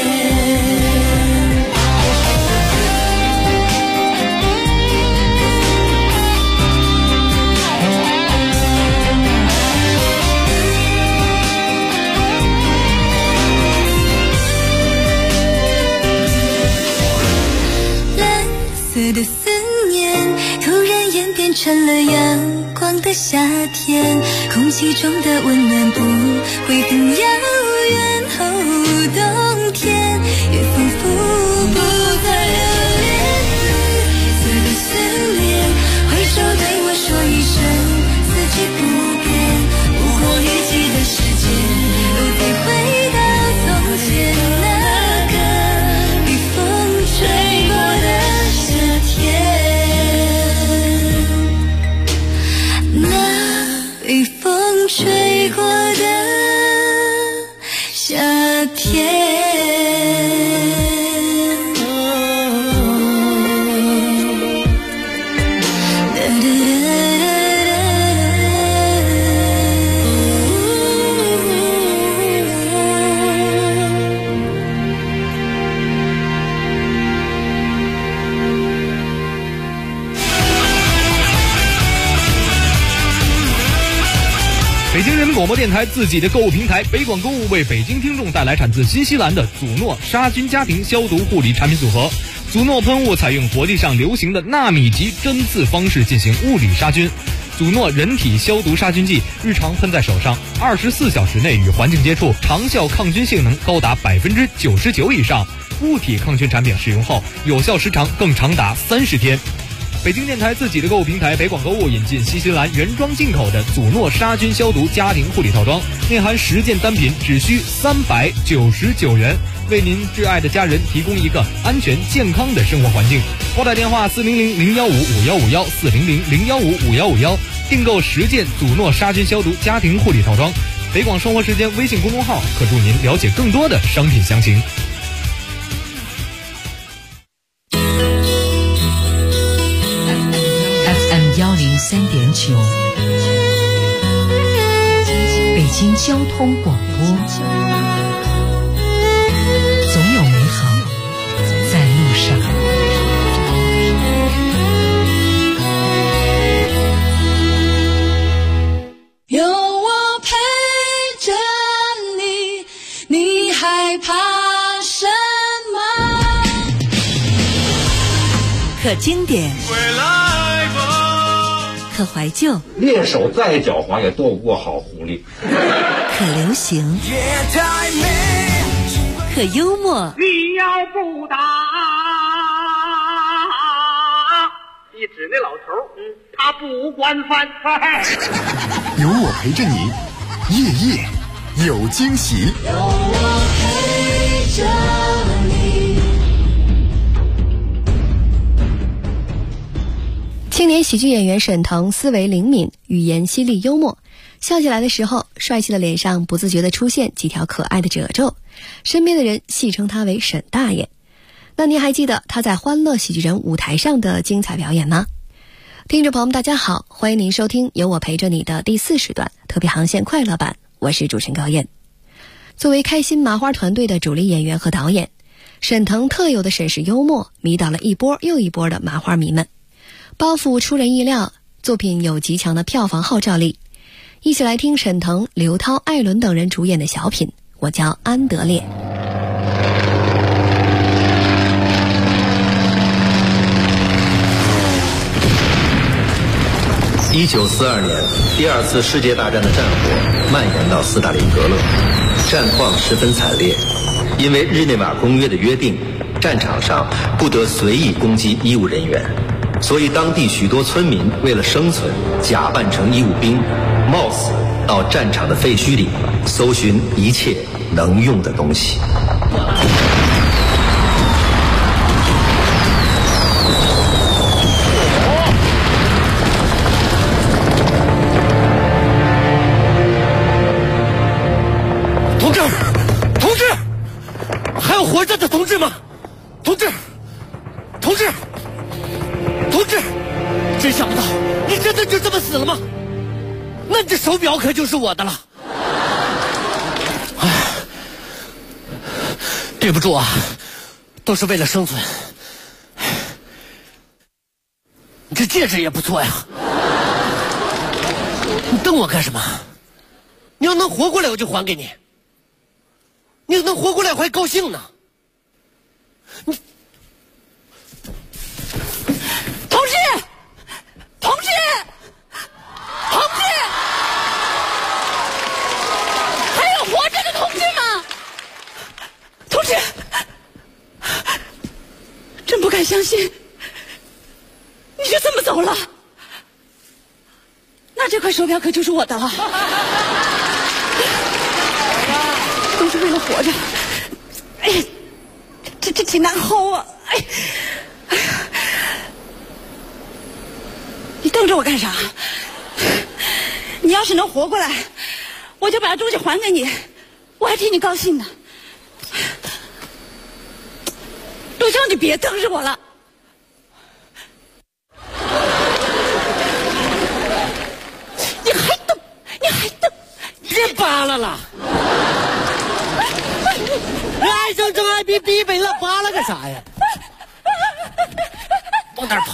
的思念突然演变成了阳光的夏天，空气中的温暖不会很遥远，冬天也仿佛不再留恋。绿色的思念，挥手对我说一声，四季不变，不过一季的时间，又再回到从前那个被风吹过的被风吹过的夏天。 北京人民广播电台自己的购物平台北广购物为北京听众带来产自新西兰的祖诺杀菌家庭消毒护理产品组合。祖诺喷雾采用国际上流行的纳米级针刺方式进行物理杀菌。祖诺人体消毒杀菌剂日常喷在手上，24小时内与环境接触，长效抗菌性能高达99%以上。物体抗菌产品使用后，有效时长更长达30天。北京电台自己的购物平台北广购物引进新西兰原装进口的祖诺杀菌消毒家庭护理套装，内含10件单品，只需399元，为您挚爱的家人提供一个安全健康的生活环境。拨打电话400-015-5151 400-015-5151，订购10件祖诺杀菌消毒家庭护理套装。北广生活时间微信公众号可助您了解更多的商品详情。 FM103.9，北京交通广播，总有美好在路上。 有我陪着你，你害怕什么？ 可经典，可怀旧， 猎手再狡猾也斗不过好狐狸。 可流行，可幽默。 你要不打，你指那老头，他不惯犯。 有我陪着你，夜夜有惊喜。 有我陪着你。 青年喜剧演员沈腾思维灵敏，语言犀利幽默，笑起来的时候，帅气的脸上不自觉地出现几条可爱的褶皱，身边的人戏称他为沈大爷。那您还记得他在欢乐喜剧人舞台上的精彩表演吗？听众朋友们大家好，欢迎您收听由我陪着你的第4时段特别航线快乐版，我是主持人高燕。作为开心麻花团队的主力演员和导演，沈腾特有的沈氏幽默迷倒了一波又一波的麻花迷们，包袱出人意料，作品有极强的票房号召力。一起来听沈腾、刘涛、艾伦等人主演的小品《 我叫安德烈。 1942年，第二次世界大战的战火蔓延到斯大林格勒，战况十分惨烈。因为日内瓦公约的约定，战场上不得随意攻击医务人员，所以当地许多村民为了生存，假扮成医务兵，冒死到战场的废墟里搜寻一切能用的东西。 活着的同志吗？同志，真想不到，你真的就这么死了吗？那这手表可就是我的了。哎，对不住啊，都是为了生存。你这戒指也不错呀，你瞪我干什么？你要能活过来，我就还给你。你能活过来，我还高兴呢。你，同志，还有活着的同志吗？同志，真不敢相信，你就这么走了。那这块手表可就是我的了。都是为了活着，哎呀，这挺难熬啊！哎呀，你瞪着我干啥？你要是能活过来，我就把东西还给你，我还替你高兴呢。陆超，你别瞪着我了。你还瞪，别扒拉了。爱上真爱比逼北了，扒拉个啥呀？往哪儿跑？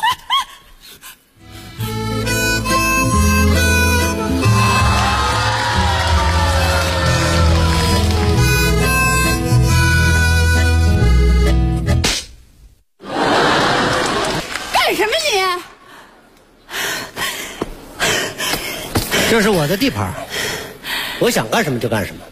干什么你？这是我的地盘，我想干什么就干什么。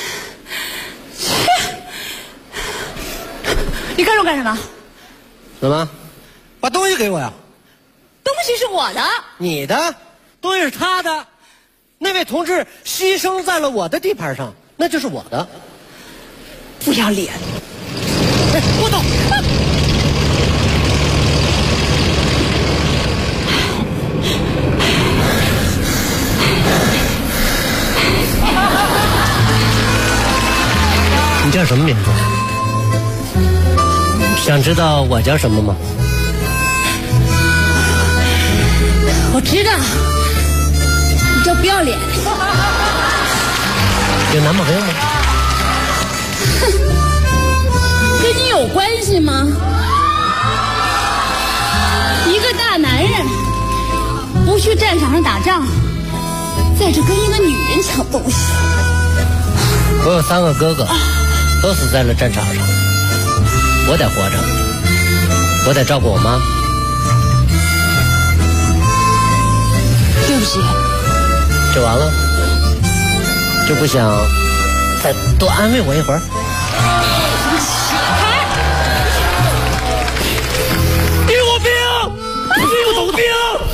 你干什么？怎么？把东西给我呀！东西是我的，你的东西是他的。那位同志牺牲在了我的地盘上，那就是我的。不要脸！哎，我走。你叫什么名字？想知道我叫什么吗？我知道，你叫不要脸。有男朋友吗？哼，跟你有关系吗？一个大男人不去战场上打仗，在这跟一个女人抢东西。我有3个哥哥，都死在了战场上。我得活着，我得照顾我妈。对不起，就完了，就不想再多安慰我一会儿？义务兵，义务兵，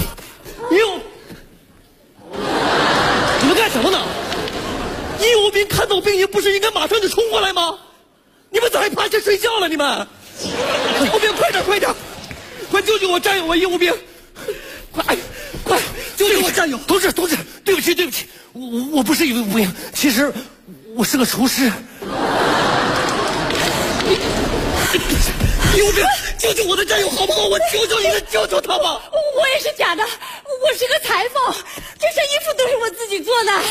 你们干什么呢？义务兵看到病人不是应该马上就冲过来吗？你们咋还趴下睡觉了？你们，义务兵，快点，快救救我战友，我义务兵，快救救我战友！同志，对不起，我不是义务兵，其实我是个厨师。义务兵，救救我的战友好不好？我求求你了，救救他吧！我也是假的，我是个裁缝，这身衣服都是我自己做的。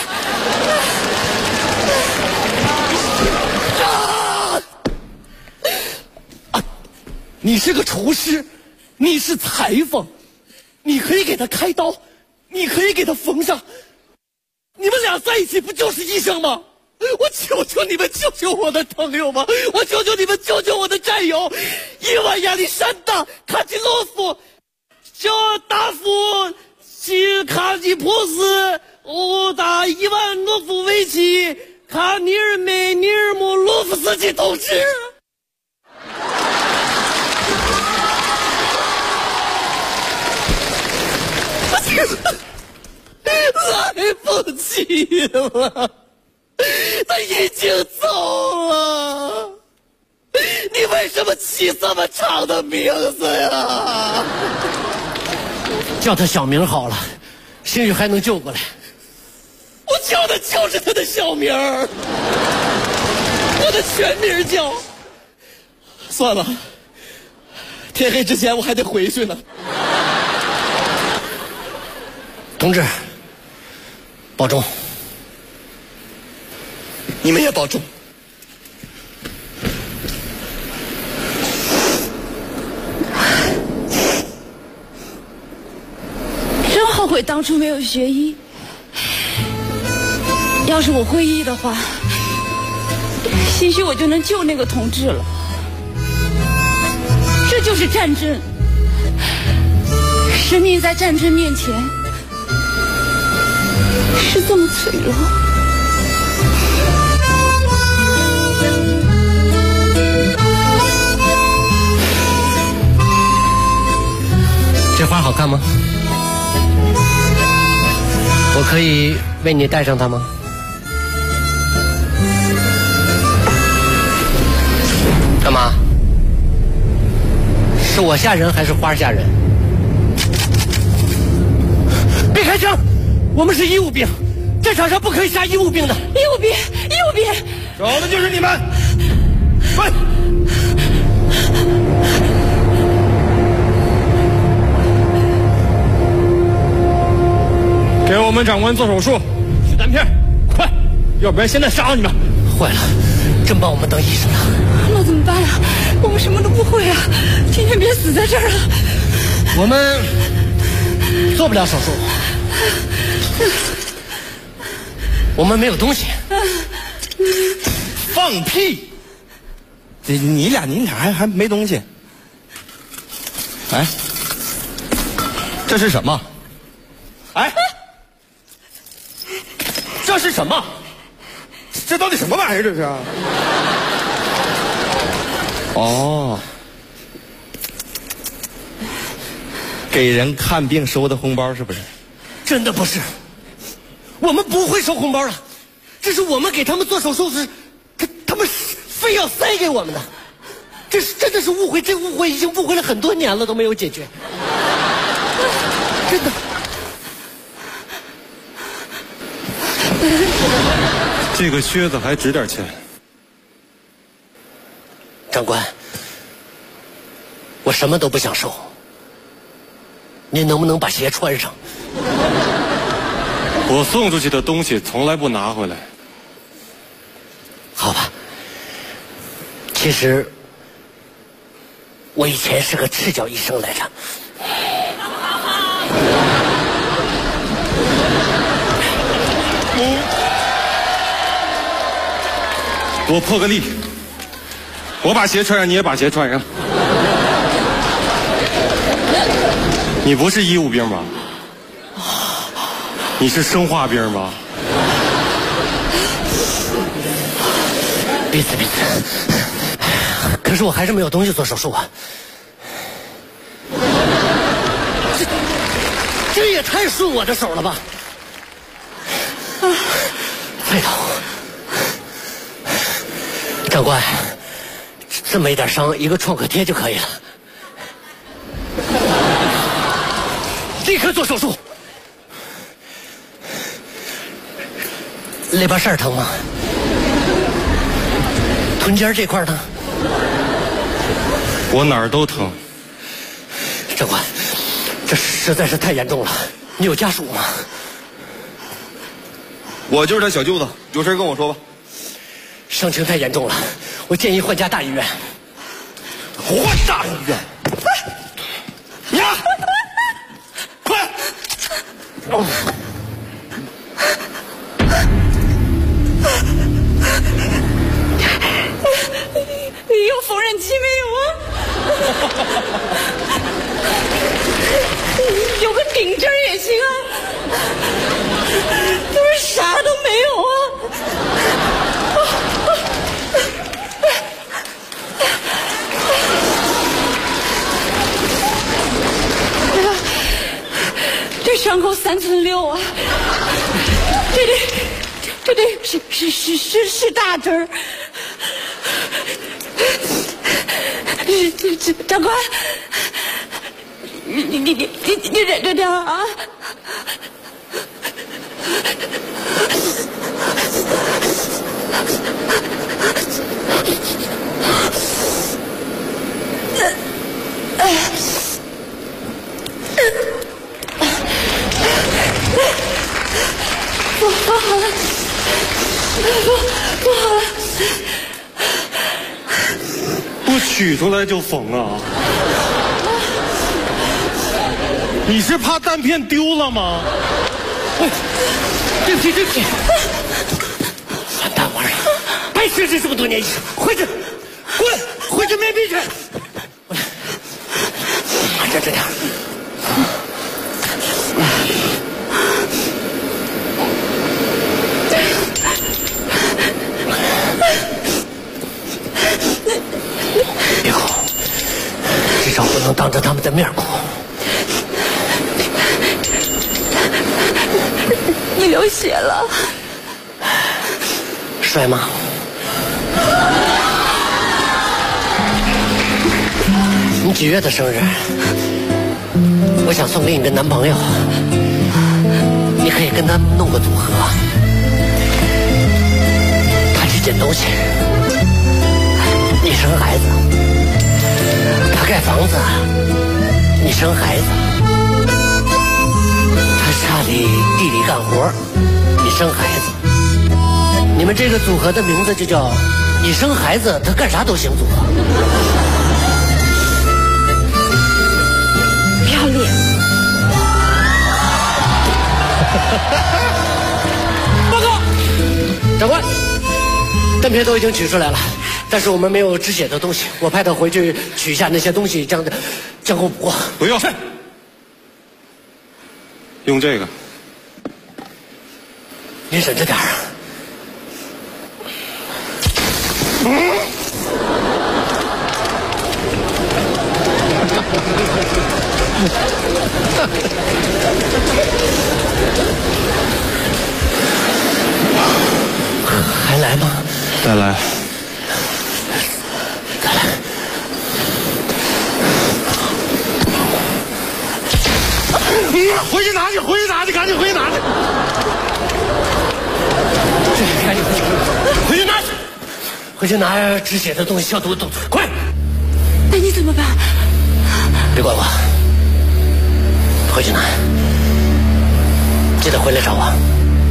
你是个厨师，你是裁缝，你可以给他开刀，你可以给他缝上，你们俩在一起不就是医生吗？ 我求求你们救救我的朋友吧！我求求你们救救我的战友，伊万亚历山大·卡基洛夫、小达夫西卡基普斯、欧达伊万诺夫维奇、卡尼尔梅尼尔姆洛夫斯基同志。来不及了，他已经走了。你为什么起这么长的名字呀？ 叫他小名好了，兴许还能救过来。 我叫的就是他的小名儿，我的全名叫……算了，天黑之前我还得回去呢。 同志，保重。 你们也保重。 真后悔当初没有学医。要是我会医的话，兴许我就能救那个同志了。这就是战争，生命在战争面前是这么脆弱。 这花好看吗？我可以为你戴上它吗？干嘛？是我吓人还是花吓人？别开枪！我们是医务兵，战场上不可以杀医务兵的。 医务兵，医务兵， 找的就是你们！滚！ 给我们长官做手术，取弹片，快！要不然现在杀了你们！ 坏了，真把我们当医生了。 那怎么办呀？我们什么都不会啊！今天别死在这儿了。 我们做不了手术，我们没有东西。 放屁！你俩还没东西？哎，这是什么？哎，这是什么？这到底什么玩意儿？这是？哦，给人看病收的红包是不是？ 真的不是，我们不会收红包的，这是我们给他们做手术时，他们非要塞给我们的，这是真的是误会，这误会已经误会了很多年了都没有解决，真的。 这个靴子还值点钱。 长官，我什么都不想收，您能不能把鞋穿上？ 我送出去的东西从来不拿回来。 好吧，其实我以前是个赤脚医生来着。 我破个例，我把鞋穿上，你也把鞋穿上。你不是医务兵吧？你是生化兵吧？ 彼此。可是我还是没有东西做手术啊！这也太顺我的手了吧！再疼。长官，这么一点伤，一个创可贴就可以了。立刻做手术。肋巴扇疼吗？臀尖这块呢？ 我哪儿都疼。 长官，这实在是太严重了。你有家属吗？ 我就是他小舅子，有事跟我说吧。 伤情太严重了，我建议换家大医院。 换大医院？呀！快！ 伤口3寸6啊！这得是大针儿。长官，你忍着点啊！不好了，不好了！ 不取出来就缝啊！你是怕弹片丢了吗？ 对不起，完蛋玩意儿，白学这么多年医生，回去，滚，回去面壁去！忍着点。别哭，至少不能当着他们的面哭。 你流血了， 帅吗？你几月的生日？我想送给你个男朋友，你可以跟他弄个组合。他去捡东西，你生孩子；他盖房子，你生孩子；他沙里地里干活，你生孩子。你们这个组合的名字就叫“你生孩子，他干啥都行”组合。 不要脸！ 报告，长官，弹片都已经取出来了，但是我们没有止血的东西，我派他回去取一下那些东西，将后补过。 不用，用这个。 你忍着点儿。还来吗？ 再来。回去拿去，赶紧回去拿去。 赶紧回去拿去，回去拿止血的东西，消毒的东西，快！ 那你怎么办？ 别管我，回去拿，记得回来找我。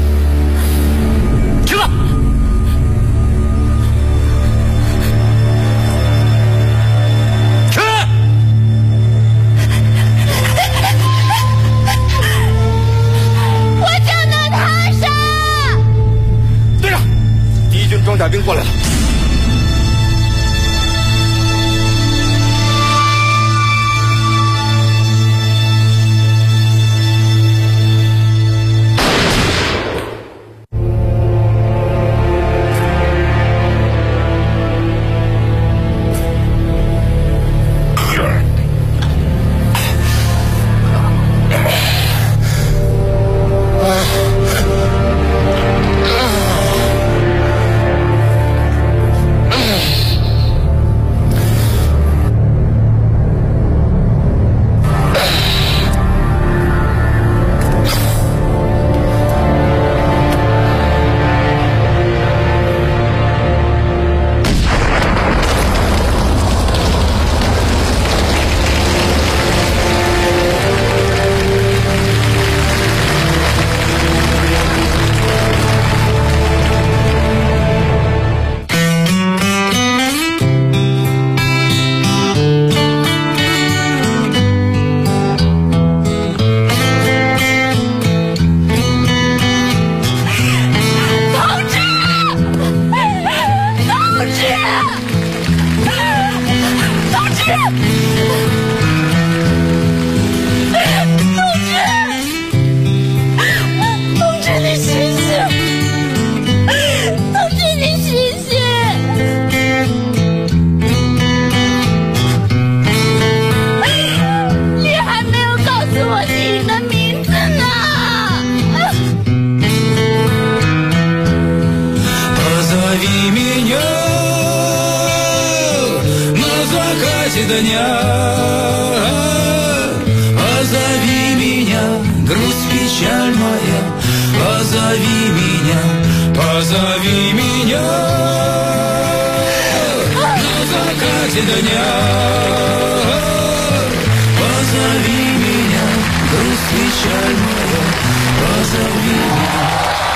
去吧。去。 我叫娜塔莎。 队长，敌军装甲兵过来了。 Позови меня, позови меня на закате дня. Позови меня, грусть печаль моя, позови меня.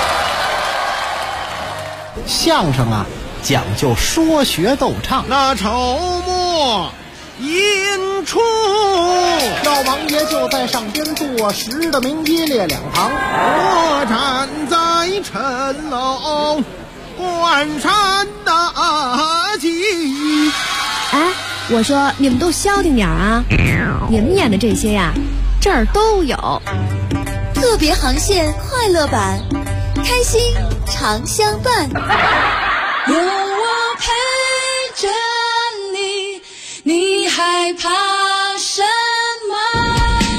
相声啊，讲究说学逗唱。 那筹末引出， 老王爷就在上边坐，10的名一列两旁， 我站在城楼观山大吉。 哎，我说你们都消停点啊！你们演的这些呀，这儿都有。 特别航线快乐版，开心常相伴。 有我陪着你，你害怕什么？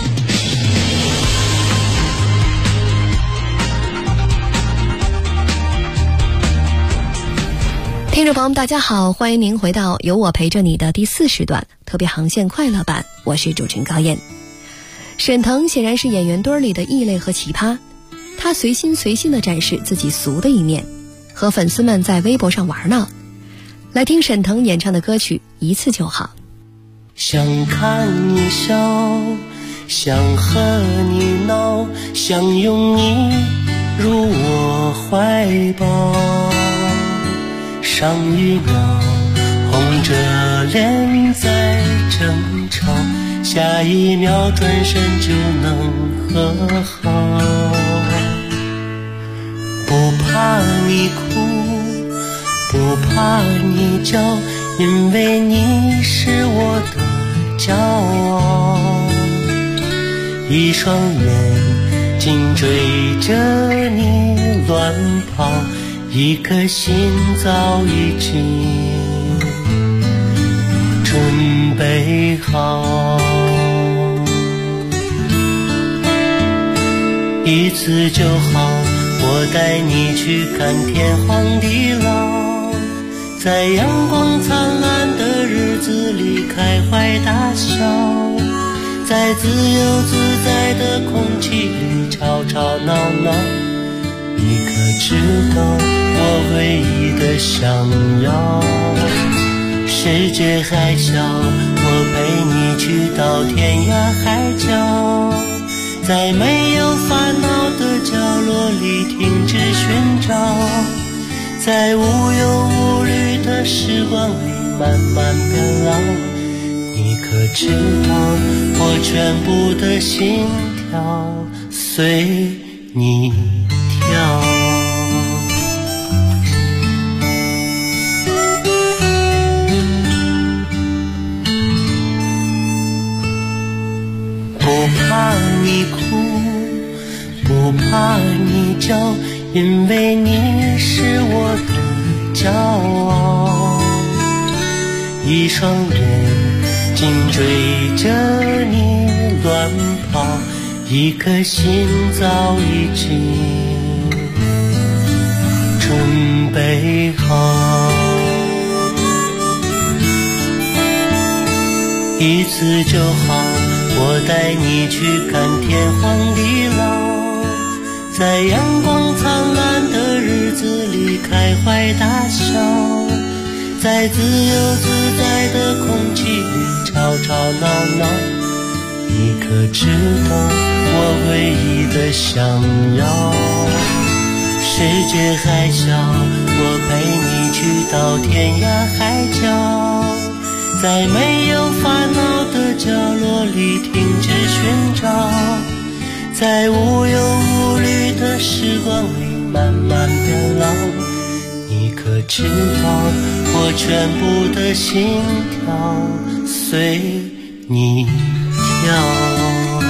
听众朋友们，大家好，欢迎您回到有我陪着你的第4时段特别航线快乐版，我是主持人高燕。沈腾显然是演员堆里的异类和奇葩，他随心地展示自己俗的一面，和粉丝们在微博上玩闹。来听沈腾演唱的歌曲《一次就好》。 想看你笑，想和你闹，想拥你入我怀抱。上一秒红着脸在争吵，下一秒转身就能和好。不怕你哭，不怕你叫，因为你是我的骄傲。一双眼睛追着你乱跑，一颗心早已经准备好。一次就好，我带你去看天荒地老，在阳光灿烂的日子里开怀大笑，在自由自在的空气里吵吵闹闹。你可知道我唯一的想要？世界还小，我陪你去到天涯海角，在没有烦恼的角落里停止寻找，在无忧无虑的时光里慢慢变老。你可知道我全部的心跳随你跳。不怕你哭，不怕你叫，因为你是我的骄傲。一双眼睛追着你乱跑，一颗心早已经准备好。一次就好，我带你去看天荒地老，在阳光灿烂的日子里开怀大笑，在自由自在的空气里吵吵闹闹。你可知道我唯一的想要？世界还小，我陪你去到天涯海角，在没有烦恼的角落里停止寻找，在无忧无虑的时光里慢慢变老。你可知道我全部的心跳随你跳。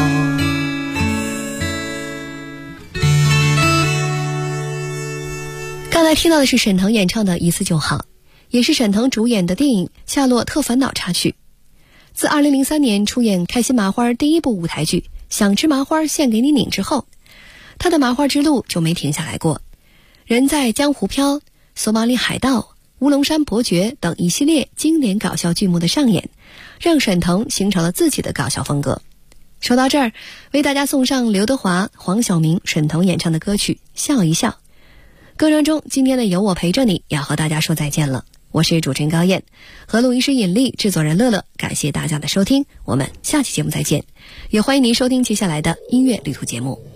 刚才听到的是沈腾演唱的《一次就好》，也是沈腾主演的电影《夏洛特烦恼》插曲。自2003年出演开心麻花第一部舞台剧《想吃麻花献给你拧》之后，他的麻花之路就没停下来过。人在江湖飘、索马里海盗、乌龙山伯爵等一系列经典搞笑剧目的上演，让沈腾形成了自己的搞笑风格。 说到这儿，为大家送上刘德华、黄晓明、沈腾演唱的歌曲《笑一笑》。歌声中，今天的有我陪着你要和大家说再见了。我是主持人高燕，和录音师尹丽，制作人乐乐，感谢大家的收听，我们下期节目再见。也欢迎您收听接下来的音乐旅途节目。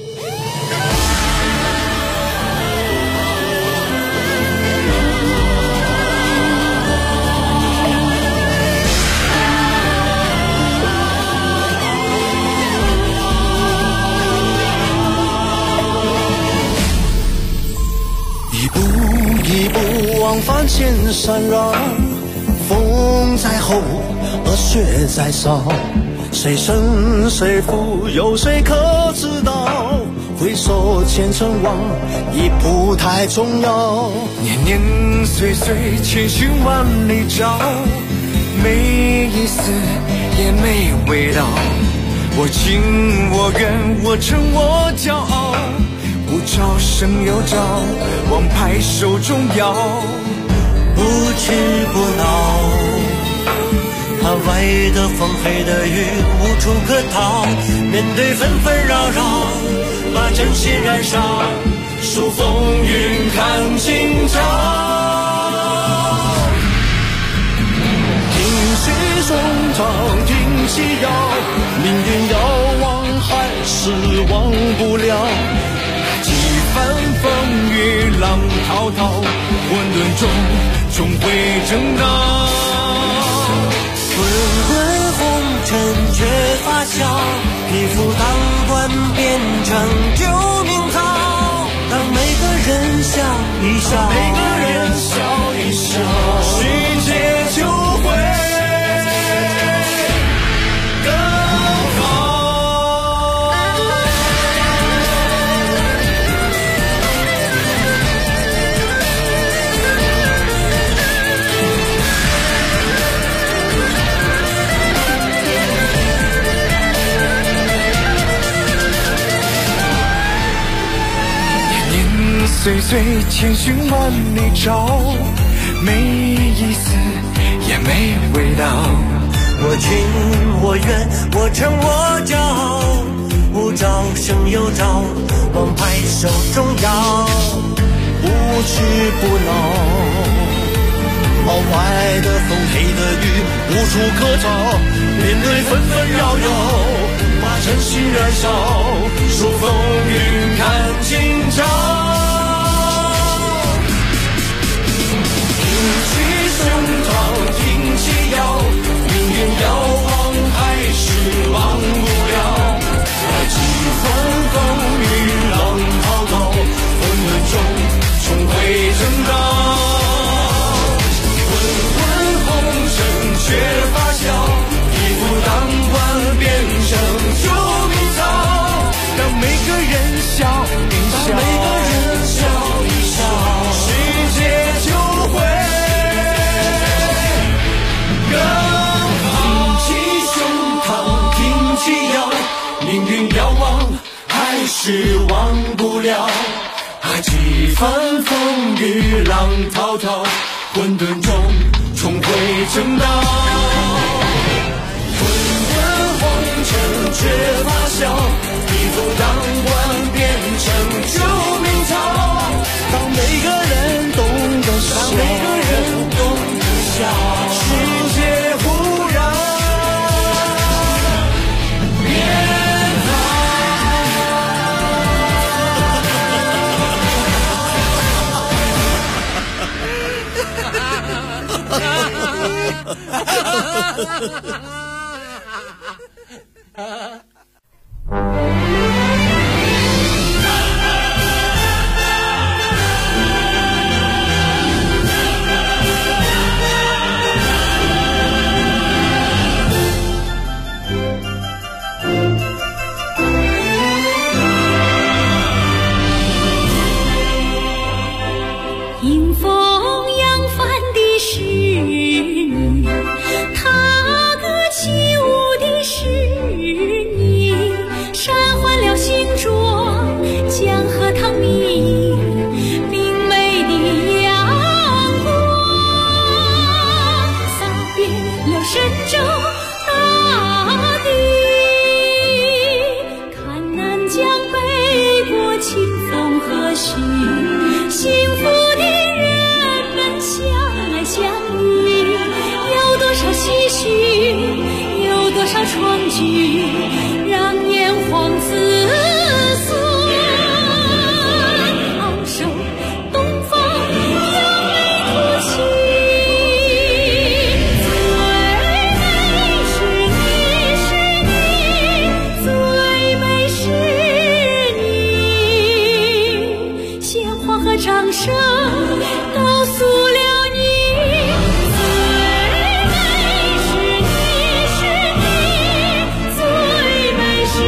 一步一步往帆前闪绕，风在吼，而雪在烧，谁胜谁负，有谁可知道？回首前尘往，已不太重要。 年年岁岁，千寻万里找，没意思，也没味道。我情我愿，我诚我骄傲。不招生有招，王牌手中摇， 不屈不挠。海外的风，黑的雨，无处可逃。面对纷纷扰扰，把真心燃烧，数风云看今朝。挺起胸膛，挺起腰，命运遥望还是忘不了。 几番风雨浪滔滔，混沌中终会正道。 滚滚红尘却发笑，匹夫当关变成救命草。当每个人笑一笑，每个人笑一笑，世界就会更好。 岁岁千寻万里找，没意思也没味道。 我情我愿，我诚我骄傲，无招胜有招，王牌手中摇，不屈不挠。冒外的风，黑的雨，无处可逃。面对纷纷扰扰，把真心燃烧，数风云看今朝。挺起胸膛，挺起腰，命运遥望还是忘不了。几番风雨浪滔滔，混沌中终会正道。滚滚红尘却发笑，匹夫当关变成救命草。让每个人笑一笑，每个人笑一笑，世界就会更好。挺起胸膛，挺起腰，命运遥望还是忘不了。几番风雨浪滔滔，混沌中终会正道。滚滚红尘却发笑，匹夫当关变成救命草。当每个人懂得笑，当每个人懂得笑，世界忽然变好。 迎风扬帆的是你，踏歌起舞的是你。 举，让炎黄子孙昂首东方扬眉吐气。最美是你，鲜花和掌声告诉了你，最美是你，最美是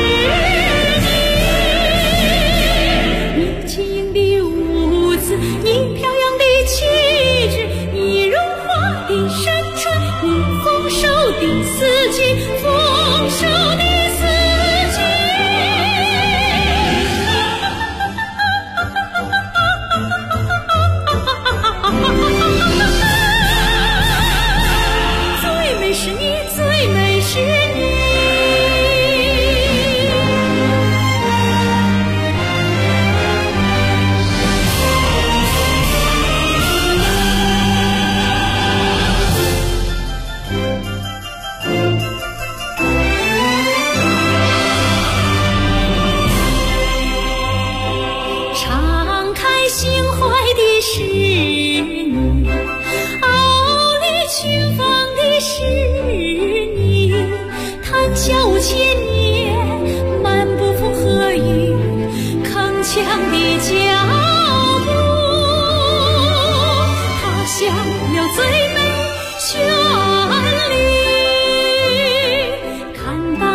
你。你轻盈的舞姿，你飘扬的气质，你荣华的山川，你丰收的四季，丰收的四季。最美是你，最美是你。敞开心怀的是你，傲立群芳的是你，谈笑千年